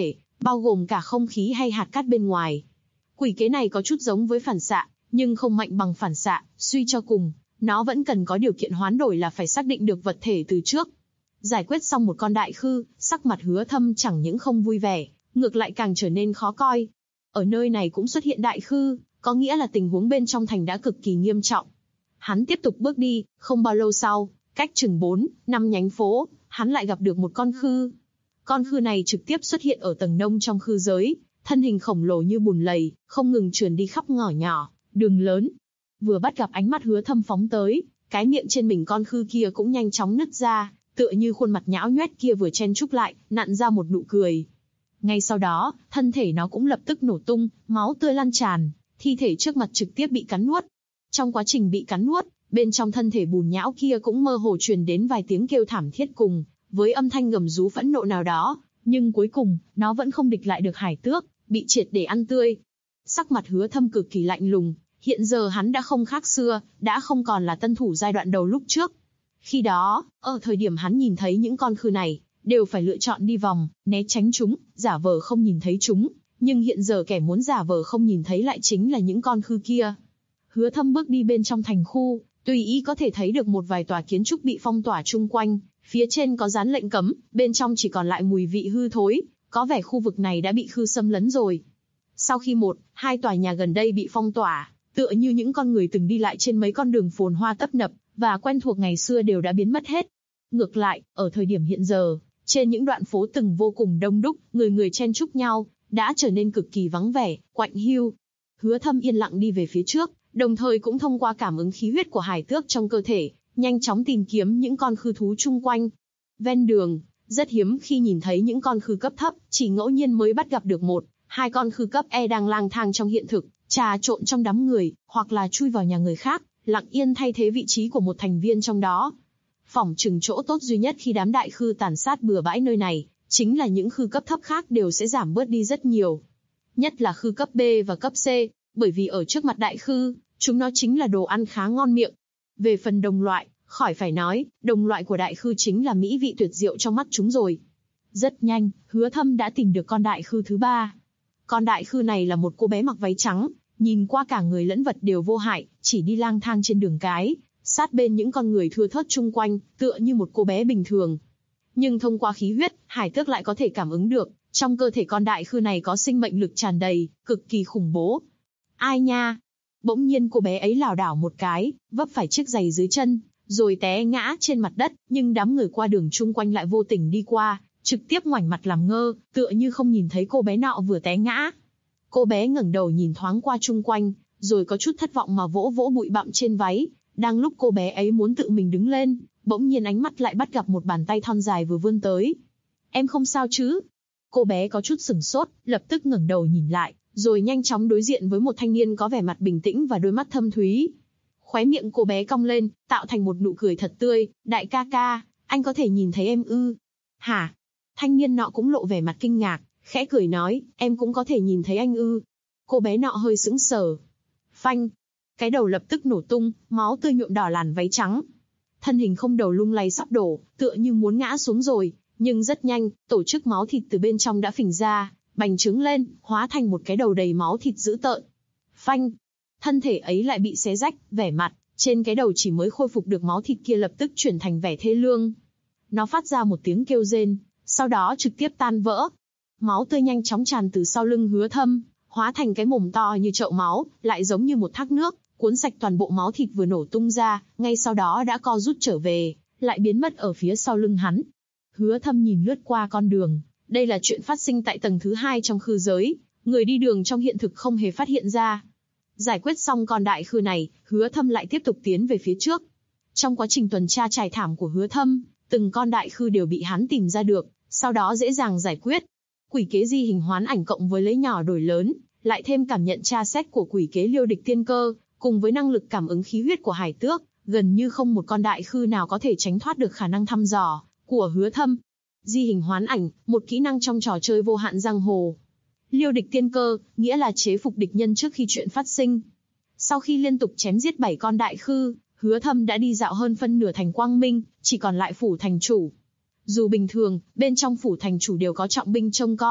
bao gồm cả không khí hay hạt cát bên ngoài. Quỷ kế này có chút giống với phản xạ, nhưng không mạnh bằng phản xạ, suy cho cùng, nó vẫn cần có điều kiện hoán đổi là phải xác định được vật thể từ trước. Giải quyết xong một con đại khư, sắc mặt Hứa Thâm chẳng những không vui vẻ, ngược lại càng trở nên khó coi. Ở nơi này cũng xuất hiện đại khư, có nghĩa là tình huống bên trong thành đã cực kỳ nghiêm trọng. Hắn tiếp tục bước đi, không bao lâu sau, cách chừng 4-5 nhánh phố, hắn lại gặp được một con khư. Con khư này trực tiếp xuất hiện ở tầng nông trong khư giới, thân hình khổng lồ như bùn lầy, không ngừng trườn đi khắp ngõ nhỏ, đường lớn. Vừa bắt gặp ánh mắt Hứa Thâm phóng tới, cái miệng trên mình con khư kia cũng nhanh chóng nứt ra, tựa như khuôn mặt nhão nhoét kia vừa chen chúc lại, nặn ra một nụ cười. Ngay sau đó, thân thể nó cũng lập tức nổ tung, máu tươi lan tràn, thi thể trước mặt trực tiếp bị cắn nuốt. Trong quá trình bị cắn nuốt, bên trong thân thể bùn nhão kia cũng mơ hồ truyền đến vài tiếng kêu thảm thiết cùng với âm thanh gầm rú phẫn nộ nào đó, nhưng cuối cùng, nó vẫn không địch lại được hải tước, bị triệt để ăn tươi. Sắc mặt Hứa Thâm cực kỳ lạnh lùng, hiện giờ hắn đã không khác xưa, đã không còn là tân thủ giai đoạn đầu lúc trước. Khi đó, ở thời điểm hắn nhìn thấy những con khư này, đều phải lựa chọn đi vòng, né tránh chúng, giả vờ không nhìn thấy chúng, nhưng hiện giờ kẻ muốn giả vờ không nhìn thấy lại chính là những con khư kia. Hứa Thâm bước đi bên trong thành khu, tùy ý có thể thấy được một vài tòa kiến trúc bị phong tỏa chung quanh, phía trên có dán lệnh cấm, bên trong chỉ còn lại mùi vị hư thối, có vẻ khu vực này đã bị khư xâm lấn rồi. Sau khi 1-2 tòa nhà gần đây bị phong tỏa, tựa như những con người từng đi lại trên mấy con đường phồn hoa tấp nập và quen thuộc ngày xưa đều đã biến mất hết. Ngược lại, ở thời điểm hiện giờ, trên những đoạn phố từng vô cùng đông đúc, người người chen chúc nhau, đã trở nên cực kỳ vắng vẻ, quạnh hiu. Hứa Thâm yên lặng đi về phía trước, đồng thời cũng thông qua cảm ứng khí huyết của hải tước trong cơ thể, nhanh chóng tìm kiếm những con khư thú chung quanh. Ven đường, rất hiếm khi nhìn thấy những con khư cấp thấp, chỉ ngẫu nhiên mới bắt gặp được 1-2 con khư cấp E đang lang thang trong hiện thực, trà trộn trong đám người, hoặc là chui vào nhà người khác, lặng yên thay thế vị trí của một thành viên trong đó. Phỏng chừng chỗ tốt duy nhất khi đám đại khư tàn sát bừa bãi nơi này, chính là những khư cấp thấp khác đều sẽ giảm bớt đi rất nhiều. Nhất là khư cấp B và cấp C, bởi vì ở trước mặt đại khư, chúng nó chính là đồ ăn khá ngon miệng. Về phần đồng loại, khỏi phải nói, đồng loại của đại khư chính là mỹ vị tuyệt diệu trong mắt chúng rồi. Rất nhanh, Hứa Thâm đã tìm được con đại khư thứ 3. Con đại khư này là một cô bé mặc váy trắng, nhìn qua cả người lẫn vật đều vô hại, chỉ đi lang thang trên đường cái, sát bên những con người thưa thớt chung quanh, tựa như một cô bé bình thường. Nhưng thông qua khí huyết, hải tước lại có thể cảm ứng được, trong cơ thể con đại khư này có sinh mệnh lực tràn đầy, cực kỳ khủng bố. Ai nha? Bỗng nhiên cô bé ấy lảo đảo một cái, vấp phải chiếc giày dưới chân, rồi té ngã trên mặt đất, nhưng đám người qua đường chung quanh lại vô tình đi qua, trực tiếp ngoảnh mặt làm ngơ, tựa như không nhìn thấy cô bé nọ vừa té ngã. Cô bé ngẩng đầu nhìn thoáng qua chung quanh, rồi có chút thất vọng mà vỗ vỗ bụi bặm trên váy. Đang lúc cô bé ấy muốn tự mình đứng lên, bỗng nhiên ánh mắt lại bắt gặp một bàn tay thon dài vừa vươn tới. Em không sao chứ? Cô bé có chút sửng sốt, lập tức ngẩng đầu nhìn lại, rồi nhanh chóng đối diện với một thanh niên có vẻ mặt bình tĩnh và đôi mắt thâm thúy. Khóe miệng cô bé cong lên, tạo thành một nụ cười thật tươi. Đại ca ca, anh có thể nhìn thấy em ư? Hả? Thanh niên nọ cũng lộ vẻ mặt kinh ngạc, khẽ cười nói, em cũng có thể nhìn thấy anh ư? Cô bé nọ hơi sững sờ. Phanh! Cái đầu lập tức nổ tung, máu tươi nhuộm đỏ làn váy trắng. Thân hình không đầu lung lay sắp đổ, tựa như muốn ngã xuống rồi, nhưng rất nhanh, tổ chức máu thịt từ bên trong đã phình ra, bành trướng lên, hóa thành một cái đầu đầy máu thịt dữ tợn. Phanh! Thân thể ấy lại bị xé rách, vẻ mặt, trên cái đầu chỉ mới khôi phục được máu thịt kia lập tức chuyển thành vẻ thê lương. Nó phát ra một tiếng kêu rên, sau đó trực tiếp tan vỡ. Máu tươi nhanh chóng tràn từ sau lưng Hứa Thâm, hóa thành cái mồm to như chậu máu, lại giống như một thác nước, cuốn sạch toàn bộ máu thịt vừa nổ tung ra, ngay sau đó đã co rút trở về, lại biến mất ở phía sau lưng hắn. Hứa Thâm nhìn lướt qua con đường, đây là chuyện phát sinh tại tầng thứ 2 trong khư giới, người đi đường trong hiện thực không hề phát hiện ra. Giải quyết xong con đại khư này, Hứa Thâm lại tiếp tục tiến về phía trước. Trong quá trình tuần tra trải thảm của Hứa Thâm, từng con đại khư đều bị hắn tìm ra được, sau đó dễ dàng giải quyết. Quỷ kế di hình hoán ảnh cộng với lấy nhỏ đổi lớn, lại thêm cảm nhận tra xét của quỷ kế liêu địch tiên cơ, cùng với năng lực cảm ứng khí huyết của hải tước, gần như không một con đại khư nào có thể tránh thoát được khả năng thăm dò của Hứa Thâm. Di hình hoán ảnh, một kỹ năng trong trò chơi vô hạn giang hồ. Liêu địch tiên cơ, nghĩa là chế phục địch nhân trước khi chuyện phát sinh. Sau khi liên tục chém giết 7 con đại khư, Hứa Thâm đã đi dạo hơn phân nửa thành Quang Minh, chỉ còn lại phủ thành chủ. Dù bình thường, bên trong phủ thành chủ đều có trọng binh trông coi,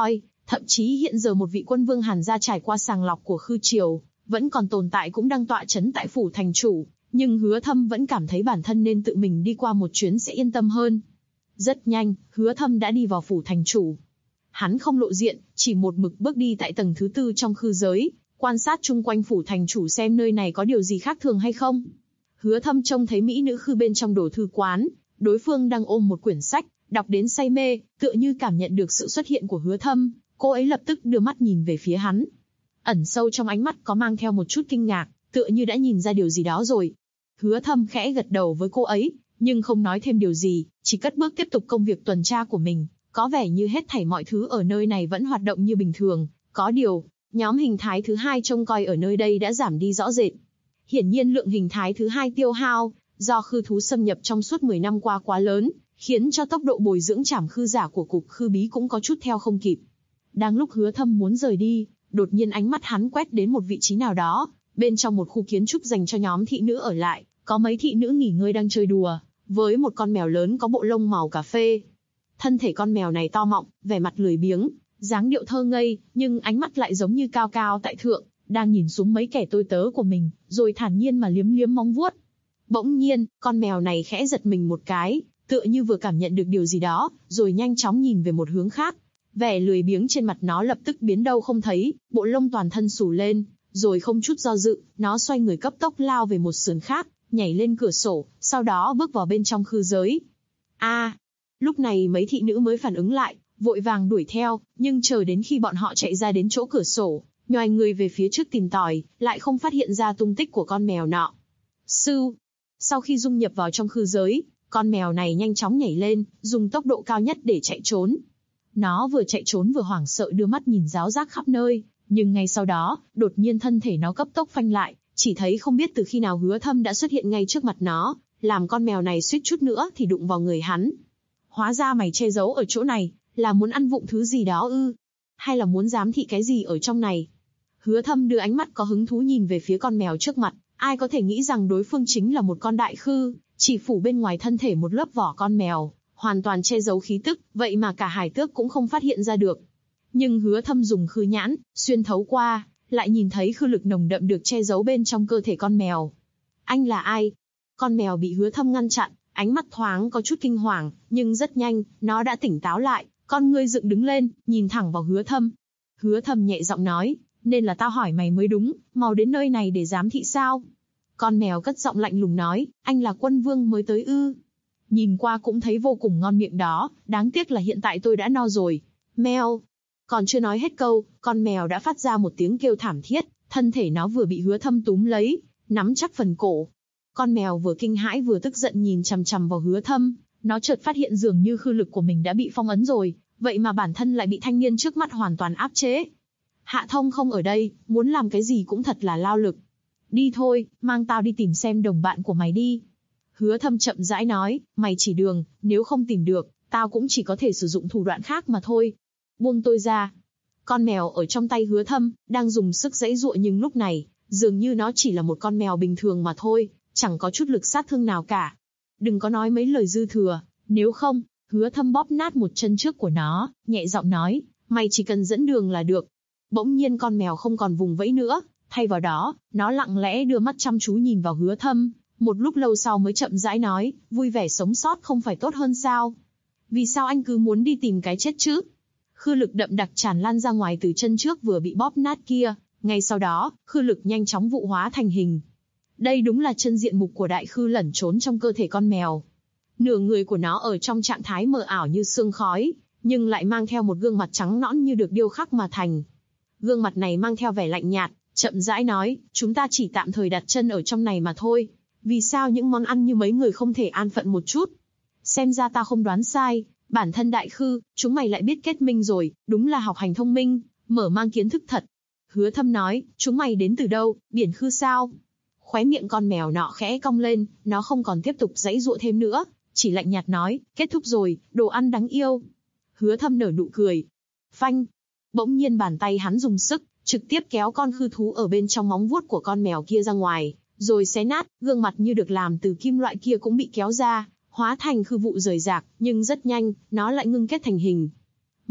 Thậm chí hiện giờ một vị quân vương Hàn gia trải qua sàng lọc của Khư Triều, vẫn còn tồn tại cũng đang tọa chấn tại phủ thành chủ, nhưng Hứa Thâm vẫn cảm thấy bản thân nên tự mình đi qua một chuyến sẽ yên tâm hơn. Rất nhanh, Hứa Thâm đã đi vào phủ thành chủ. Hắn không lộ diện, chỉ một mực bước đi tại tầng thứ 4 trong khư giới, quan sát chung quanh phủ thành chủ xem nơi này có điều gì khác thường hay không. Hứa Thâm trông thấy mỹ nữ khư bên trong đồ thư quán, đối phương đang ôm một quyển sách, đọc đến say mê, tựa như cảm nhận được sự xuất hiện của Hứa Thâm, cô ấy lập tức đưa mắt nhìn về phía hắn. Ẩn sâu trong ánh mắt có mang theo một chút kinh ngạc, tựa như đã nhìn ra điều gì đó rồi. Hứa Thâm khẽ gật đầu với cô ấy, nhưng không nói thêm điều gì, chỉ cất bước tiếp tục công việc tuần tra của mình. Có vẻ như hết thảy mọi thứ ở nơi này vẫn hoạt động như bình thường, có điều, nhóm hình thái thứ 2 trông coi ở nơi đây đã giảm đi rõ rệt. Hiển nhiên lượng hình thái thứ 2 tiêu hao, do khư thú xâm nhập trong suốt 10 năm qua quá lớn, khiến cho tốc độ bồi dưỡng trảm khư giả của cục khư bí cũng có chút theo không kịp. Đang lúc Hứa Thâm muốn rời đi, đột nhiên ánh mắt hắn quét đến một vị trí nào đó, bên trong một khu kiến trúc dành cho nhóm thị nữ ở lại, có mấy thị nữ nghỉ ngơi đang chơi đùa, với một con mèo lớn có bộ lông màu cà phê. Thân thể con mèo này to mọng, vẻ mặt lười biếng, dáng điệu thơ ngây, nhưng ánh mắt lại giống như cao cao tại thượng, đang nhìn xuống mấy kẻ tôi tớ của mình, rồi thản nhiên mà liếm liếm móng vuốt. Bỗng nhiên, con mèo này khẽ giật mình một cái, tựa như vừa cảm nhận được điều gì đó, rồi nhanh chóng nhìn về một hướng khác. Vẻ lười biếng trên mặt nó lập tức biến đâu không thấy, bộ lông toàn thân xù lên, rồi không chút do dự, nó xoay người cấp tốc lao về một sườn khác, nhảy lên cửa sổ, sau đó bước vào bên trong khư giới. Lúc này mấy thị nữ mới phản ứng lại, vội vàng đuổi theo, nhưng chờ đến khi bọn họ chạy ra đến chỗ cửa sổ, nhoài người về phía trước tìm tòi, lại không phát hiện ra tung tích của con mèo nọ. Sau khi dung nhập vào trong khư giới, con mèo này nhanh chóng nhảy lên, dùng tốc độ cao nhất để chạy trốn. Nó vừa chạy trốn vừa hoảng sợ đưa mắt nhìn ráo rác khắp nơi, nhưng ngay sau đó, đột nhiên thân thể nó cấp tốc phanh lại, chỉ thấy không biết từ khi nào Hứa Thâm đã xuất hiện ngay trước mặt nó, làm con mèo này suýt chút nữa thì đụng vào người hắn. Hóa ra mày che giấu ở chỗ này, là muốn ăn vụng thứ gì đó ư? Hay là muốn giám thị cái gì ở trong này? Hứa Thâm đưa ánh mắt có hứng thú nhìn về phía con mèo trước mặt, ai có thể nghĩ rằng đối phương chính là một con đại khư, chỉ phủ bên ngoài thân thể một lớp vỏ con mèo, hoàn toàn che giấu khí tức, vậy mà cả hải tước cũng không phát hiện ra được. Nhưng Hứa Thâm dùng khư nhãn, xuyên thấu qua, lại nhìn thấy khư lực nồng đậm được che giấu bên trong cơ thể con mèo. Anh là ai? Con mèo bị Hứa Thâm ngăn chặn, ánh mắt thoáng có chút kinh hoàng, nhưng rất nhanh, nó đã tỉnh táo lại, con ngươi dựng đứng lên, nhìn thẳng vào Hứa Thâm. Hứa Thâm nhẹ giọng nói, nên là tao hỏi mày mới đúng, mau đến nơi này để giám thị sao? Con mèo cất giọng lạnh lùng nói, anh là quân vương mới tới ư? Nhìn qua cũng thấy vô cùng ngon miệng đó, đáng tiếc là hiện tại tôi đã no rồi. Mèo. Còn chưa nói hết câu, con mèo đã phát ra một tiếng kêu thảm thiết, thân thể nó vừa bị Hứa Thâm túm lấy, nắm chắc phần cổ. Con mèo vừa kinh hãi vừa tức giận nhìn chằm chằm vào Hứa Thâm, nó chợt phát hiện dường như khư lực của mình đã bị phong ấn rồi, vậy mà bản thân lại bị thanh niên trước mắt hoàn toàn áp chế. Hạ Thông không ở đây, muốn làm cái gì cũng thật là lao lực. Đi thôi, mang tao đi tìm xem đồng bạn của mày đi. Hứa Thâm chậm rãi nói, mày chỉ đường, nếu không tìm được, tao cũng chỉ có thể sử dụng thủ đoạn khác mà thôi. Buông tôi ra. Con mèo ở trong tay Hứa Thâm, đang dùng sức giãy giụa nhưng lúc này, dường như nó chỉ là một con mèo bình thường mà thôi, chẳng có chút lực sát thương nào cả. Đừng có nói mấy lời dư thừa, nếu không, Hứa Thâm bóp nát một chân trước của nó, nhẹ giọng nói, mày chỉ cần dẫn đường là được. Bỗng nhiên con mèo không còn vùng vẫy nữa, thay vào đó, nó lặng lẽ đưa mắt chăm chú nhìn vào Hứa Thâm, một lúc lâu sau mới chậm rãi nói, vui vẻ sống sót không phải tốt hơn sao? Vì sao anh cứ muốn đi tìm cái chết chứ? Khư lực đậm đặc tràn lan ra ngoài từ chân trước vừa bị bóp nát kia, ngay sau đó, khư lực nhanh chóng vụ hóa thành hình. Đây đúng là chân diện mục của đại khư lẩn trốn trong cơ thể con mèo. Nửa người của nó ở trong trạng thái mờ ảo như sương khói, nhưng lại mang theo một gương mặt trắng nõn như được điêu khắc mà thành. Gương mặt này mang theo vẻ lạnh nhạt, chậm rãi nói, chúng ta chỉ tạm thời đặt chân ở trong này mà thôi. Vì sao những món ăn như mấy người không thể an phận một chút? Xem ra ta không đoán sai, bản thân đại khư, chúng mày lại biết kết minh rồi, đúng là học hành thông minh, mở mang kiến thức thật. Hứa Thâm nói, chúng mày đến từ đâu, biển khư sao? Khóe miệng con mèo nọ khẽ cong lên, nó không còn tiếp tục giãy giụa thêm nữa, chỉ lạnh nhạt nói, kết thúc rồi, đồ ăn đáng yêu. Hứa Thâm nở nụ cười. Phanh. Bỗng nhiên bàn tay hắn dùng sức, trực tiếp kéo con khư thú ở bên trong móng vuốt của con mèo kia ra ngoài, rồi xé nát, gương mặt như được làm từ kim loại kia cũng bị kéo ra, hóa thành khư vụ rời rạc, nhưng rất nhanh, nó lại ngưng kết thành hình.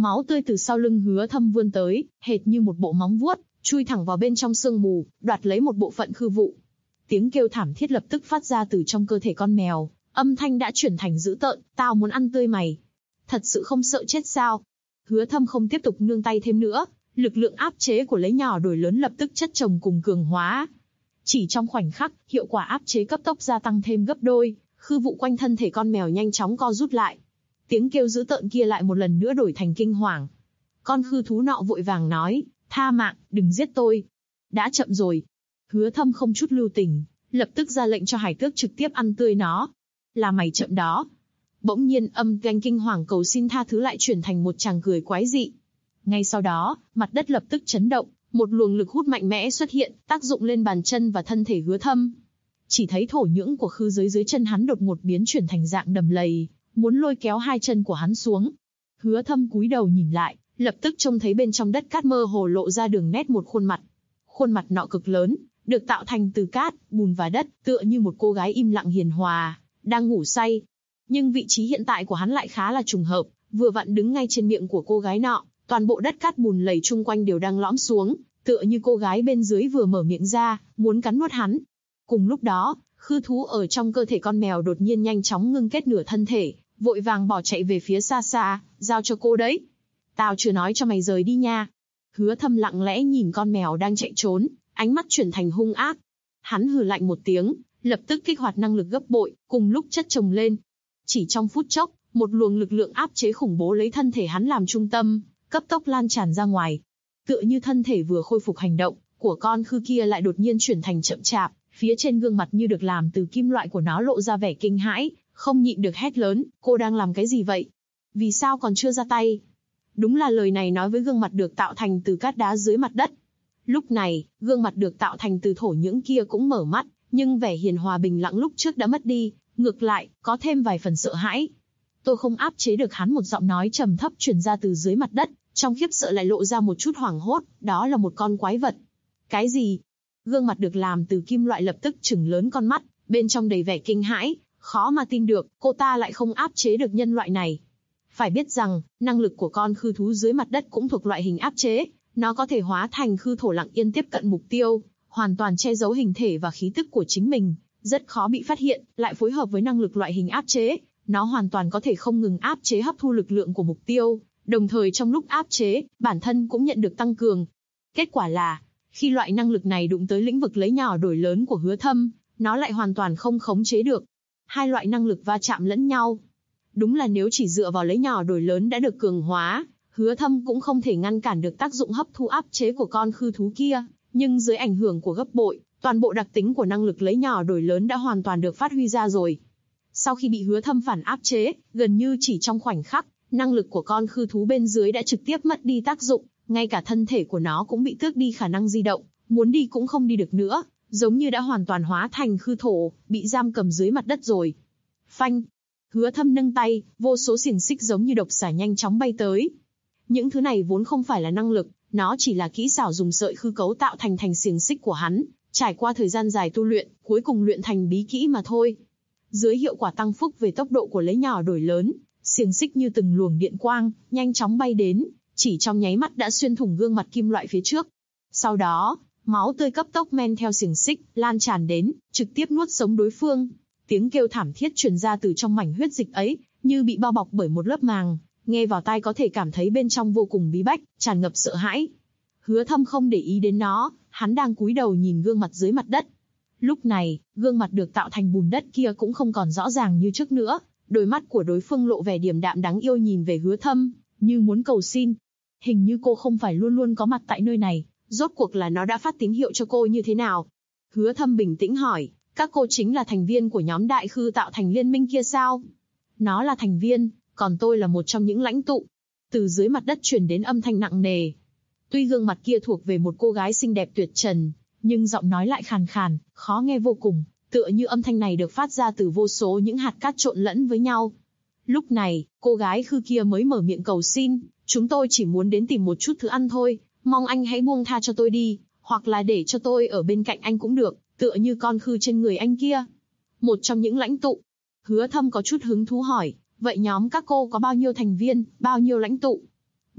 Máu tươi từ sau lưng Hứa Thâm vươn tới, hệt như một bộ móng vuốt, chui thẳng vào bên trong sương mù, đoạt lấy một bộ phận hư vụ. Tiếng kêu thảm thiết lập tức phát ra từ trong cơ thể con mèo, âm thanh đã chuyển thành dữ tợn, tao muốn ăn tươi mày. Thật sự không sợ chết sao? Hứa Thâm không tiếp tục nương tay thêm nữa, lực lượng áp chế của lấy nhỏ đổi lớn lập tức chất chồng cùng cường hóa. Chỉ trong khoảnh khắc, hiệu quả áp chế cấp tốc gia tăng thêm gấp đôi, hư vụ quanh thân thể con mèo nhanh chóng co rút lại. Tiếng kêu dữ tợn kia lại một lần nữa đổi thành kinh hoàng. Con khư thú nọ vội vàng nói, tha mạng, đừng giết tôi. Đã chậm rồi. Hứa Thâm không chút lưu tình, lập tức ra lệnh cho hải tước trực tiếp ăn tươi nó. Là mày chậm đó. Bỗng nhiên âm thanh kinh hoàng cầu xin tha thứ lại chuyển thành một tràng cười quái dị. Ngay sau đó, mặt đất lập tức chấn động, một luồng lực hút mạnh mẽ xuất hiện, tác dụng lên bàn chân và thân thể Hứa Thâm. Chỉ thấy thổ nhưỡng của khư giới dưới chân hắn đột ngột biến chuyển thành dạng đầm lầy, muốn lôi kéo hai chân của hắn xuống. Hứa Thâm cúi đầu nhìn lại, lập tức trông thấy bên trong đất cát mơ hồ lộ ra đường nét một khuôn mặt. Khuôn mặt nọ cực lớn, được tạo thành từ cát, bùn và đất, tựa như một cô gái im lặng hiền hòa, đang ngủ say. Nhưng vị trí hiện tại của hắn lại khá là trùng hợp, vừa vặn đứng ngay trên miệng của cô gái nọ, toàn bộ đất cát bùn lầy chung quanh đều đang lõm xuống, tựa như cô gái bên dưới vừa mở miệng ra, muốn cắn nuốt hắn. Cùng lúc đó, khư thú ở trong cơ thể con mèo đột nhiên nhanh chóng ngưng kết nửa thân thể, vội vàng bỏ chạy về phía xa xa, giao cho cô đấy. Tao chưa nói cho mày rời đi nha. Hứa Thâm lặng lẽ nhìn con mèo đang chạy trốn, ánh mắt chuyển thành hung ác. Hắn hừ lạnh một tiếng, lập tức kích hoạt năng lực gấp bội, cùng lúc chất chồng lên. Chỉ trong phút chốc, một luồng lực lượng áp chế khủng bố lấy thân thể hắn làm trung tâm, cấp tốc lan tràn ra ngoài. Tựa như thân thể vừa khôi phục hành động, của con khư kia lại đột nhiên chuyển thành chậm chạp, phía trên gương mặt như được làm từ kim loại của nó lộ ra vẻ kinh hãi, không nhịn được hét lớn, cô đang làm cái gì vậy? Vì sao còn chưa ra tay? Đúng là lời này nói với gương mặt được tạo thành từ cát đá dưới mặt đất. Lúc này, gương mặt được tạo thành từ thổ nhưỡng kia cũng mở mắt, nhưng vẻ hiền hòa bình lặng lúc trước đã mất đi, ngược lại, có thêm vài phần sợ hãi. Tôi không áp chế được hắn, một giọng nói trầm thấp truyền ra từ dưới mặt đất, trong khiếp sợ lại lộ ra một chút hoảng hốt, đó là một con quái vật. Cái gì? Gương mặt được làm từ kim loại lập tức trừng lớn con mắt, bên trong đầy vẻ kinh hãi, khó mà tin được, cô ta lại không áp chế được nhân loại này. Phải biết rằng, năng lực của con khư thú dưới mặt đất cũng thuộc loại hình áp chế, nó có thể hóa thành khư thổ lặng yên tiếp cận mục tiêu, hoàn toàn che giấu hình thể và khí tức của chính mình, rất khó bị phát hiện, lại phối hợp với năng lực loại hình áp chế, nó hoàn toàn có thể không ngừng áp chế hấp thu lực lượng của mục tiêu, đồng thời trong lúc áp chế, bản thân cũng nhận được tăng cường. Kết quả là, khi loại năng lực này đụng tới lĩnh vực lấy nhỏ đổi lớn của Hứa Thâm, nó lại hoàn toàn không khống chế được. Hai loại năng lực va chạm lẫn nhau. Đúng là nếu chỉ dựa vào lấy nhỏ đổi lớn đã được cường hóa, Hứa Thâm cũng không thể ngăn cản được tác dụng hấp thu áp chế của con khư thú kia, nhưng dưới ảnh hưởng của gấp bội, toàn bộ đặc tính của năng lực lấy nhỏ đổi lớn đã hoàn toàn được phát huy ra rồi. Sau khi bị Hứa Thâm phản áp chế, gần như chỉ trong khoảnh khắc, năng lực của con khư thú bên dưới đã trực tiếp mất đi tác dụng, ngay cả thân thể của nó cũng bị tước đi khả năng di động, muốn đi cũng không đi được nữa, giống như đã hoàn toàn hóa thành khư thổ, bị giam cầm dưới mặt đất rồi. Phanh! Hứa Thâm nâng tay, vô số xiềng xích giống như độc xà nhanh chóng bay tới. Những thứ này vốn không phải là năng lực, nó chỉ là kỹ xảo dùng sợi khư cấu tạo thành xiềng xích của hắn, trải qua thời gian dài tu luyện, cuối cùng luyện thành bí kỹ mà thôi. Dưới hiệu quả tăng phúc về tốc độ của lấy nhỏ đổi lớn, xiềng xích như từng luồng điện quang, nhanh chóng bay đến, chỉ trong nháy mắt đã xuyên thủng gương mặt kim loại phía trước. Sau đó, máu tươi cấp tốc men theo xiềng xích, lan tràn đến, trực tiếp nuốt sống đối phương. Tiếng kêu thảm thiết truyền ra từ trong mảnh huyết dịch ấy, như bị bao bọc bởi một lớp màng, nghe vào tai có thể cảm thấy bên trong vô cùng bí bách, tràn ngập sợ hãi. Hứa Thâm không để ý đến nó, hắn đang cúi đầu nhìn gương mặt dưới mặt đất. Lúc này, gương mặt được tạo thành bùn đất kia cũng không còn rõ ràng như trước nữa, đôi mắt của đối phương lộ vẻ điềm đạm đáng yêu nhìn về Hứa Thâm, như muốn cầu xin. Hình như cô không phải luôn luôn có mặt tại nơi này, rốt cuộc là nó đã phát tín hiệu cho cô như thế nào? Hứa Thâm bình tĩnh hỏi, các cô chính là thành viên của nhóm đại khư tạo thành liên minh kia sao? Nó là thành viên, còn tôi là một trong những lãnh tụ. Từ dưới mặt đất truyền đến âm thanh nặng nề. Tuy gương mặt kia thuộc về một cô gái xinh đẹp tuyệt trần, nhưng giọng nói lại khàn khàn, khó nghe vô cùng, tựa như âm thanh này được phát ra từ vô số những hạt cát trộn lẫn với nhau. Lúc này, cô gái khư kia mới mở miệng cầu xin, chúng tôi chỉ muốn đến tìm một chút thứ ăn thôi, mong anh hãy buông tha cho tôi đi, hoặc là để cho tôi ở bên cạnh anh cũng được, tựa như con khư trên người anh kia. Một trong những lãnh tụ. Hứa Thâm có chút hứng thú hỏi, vậy nhóm các cô có bao nhiêu thành viên, bao nhiêu lãnh tụ?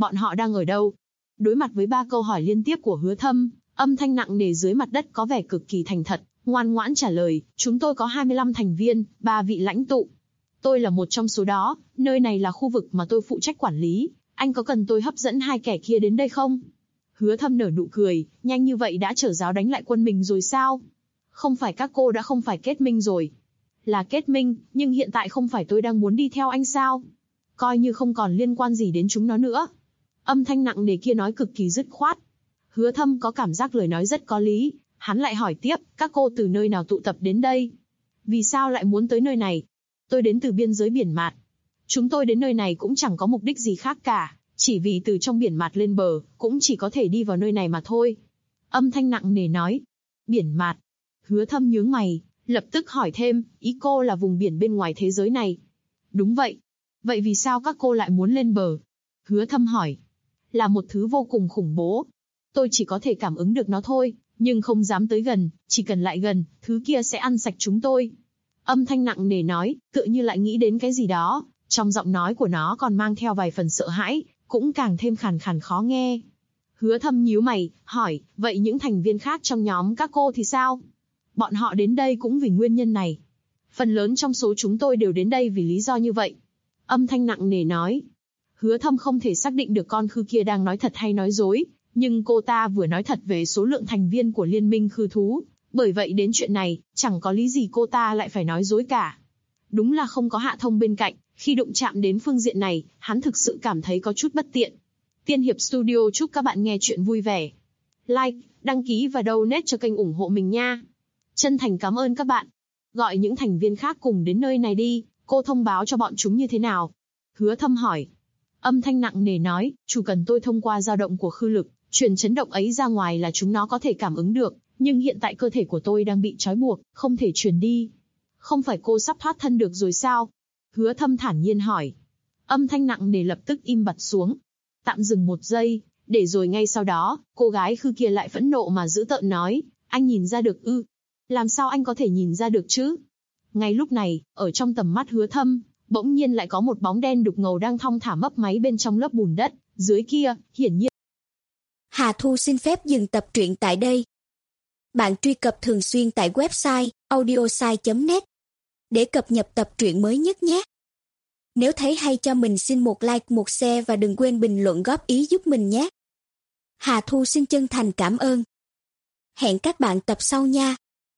Bọn họ đang ở đâu? Đối mặt với 3 câu hỏi liên tiếp của Hứa Thâm, âm thanh nặng nề dưới mặt đất có vẻ cực kỳ thành thật, ngoan ngoãn trả lời, chúng tôi có 25 thành viên, 3 vị lãnh tụ. Tôi là một trong số đó, nơi này là khu vực mà tôi phụ trách quản lý, anh có cần tôi hấp dẫn 2 kẻ kia đến đây không? Hứa Thâm nở nụ cười, nhanh như vậy đã trở giáo đánh lại quân mình rồi sao? Không phải các cô đã không phải kết minh rồi. Là kết minh, nhưng hiện tại không phải tôi đang muốn đi theo anh sao? Coi như không còn liên quan gì đến chúng nó nữa. Âm thanh nặng nề kia nói cực kỳ dứt khoát. Hứa Thâm có cảm giác lời nói rất có lý, hắn lại hỏi tiếp, các cô từ nơi nào tụ tập đến đây? Vì sao lại muốn tới nơi này? Tôi đến từ biên giới biển mạt. Chúng tôi đến nơi này cũng chẳng có mục đích gì khác cả, chỉ vì từ trong biển mạt lên bờ, cũng chỉ có thể đi vào nơi này mà thôi. Âm thanh nặng nề nói. Biển mạt. Hứa Thâm nhướng mày, lập tức hỏi thêm, ý cô là vùng biển bên ngoài thế giới này? Đúng vậy. Vậy vì sao các cô lại muốn lên bờ? Hứa Thâm hỏi. Là một thứ vô cùng khủng bố. Tôi chỉ có thể cảm ứng được nó thôi, nhưng không dám tới gần, chỉ cần lại gần, thứ kia sẽ ăn sạch chúng tôi. Âm thanh nặng nề nói, tựa như lại nghĩ đến cái gì đó, trong giọng nói của nó còn mang theo vài phần sợ hãi, cũng càng thêm khàn khàn khó nghe. Hứa Thâm nhíu mày, hỏi, vậy những thành viên khác trong nhóm các cô thì sao? Bọn họ đến đây cũng vì nguyên nhân này. Phần lớn trong số chúng tôi đều đến đây vì lý do như vậy. Âm thanh nặng nề nói. Hứa Thâm không thể xác định được con khư kia đang nói thật hay nói dối, nhưng cô ta vừa nói thật về số lượng thành viên của liên minh khư thú, bởi vậy đến chuyện này, chẳng có lý gì cô ta lại phải nói dối cả. Đúng là không có Hạ Thông bên cạnh, khi đụng chạm đến phương diện này, hắn thực sự cảm thấy có chút bất tiện. Tiên Hiệp Studio chúc các bạn nghe chuyện vui vẻ. Like, đăng ký và donate cho kênh ủng hộ mình nha. Chân thành cảm ơn các bạn. Gọi những thành viên khác cùng đến nơi này đi, cô thông báo cho bọn chúng như thế nào? Hứa Thâm hỏi. Âm thanh nặng nề nói, chủ cần tôi thông qua dao động của khư lực, truyền chấn động ấy ra ngoài là chúng nó có thể cảm ứng được, nhưng hiện tại cơ thể của tôi đang bị trói buộc, không thể truyền đi. Không phải cô sắp thoát thân được rồi sao? Hứa Thâm thản nhiên hỏi. Âm thanh nặng nề lập tức im bặt xuống. Tạm dừng một giây, để rồi ngay sau đó, cô gái khư kia lại phẫn nộ mà dữ tợn nói, anh nhìn ra được ư? Làm sao anh có thể nhìn ra được chứ? Ngay lúc này, ở trong tầm mắt Hứa Thâm, bỗng nhiên lại có một bóng đen đục ngầu đang thong thả mấp máy bên trong lớp bùn đất, dưới kia, hiển nhiên. Hà Thu xin phép dừng tập truyện tại đây. Bạn truy cập thường xuyên tại website audiosai.net để cập nhật tập truyện mới nhất nhé. Nếu thấy hay cho mình xin một like, một share và đừng quên bình luận góp ý giúp mình nhé. Hà Thu xin chân thành cảm ơn. Hẹn các bạn tập sau nha.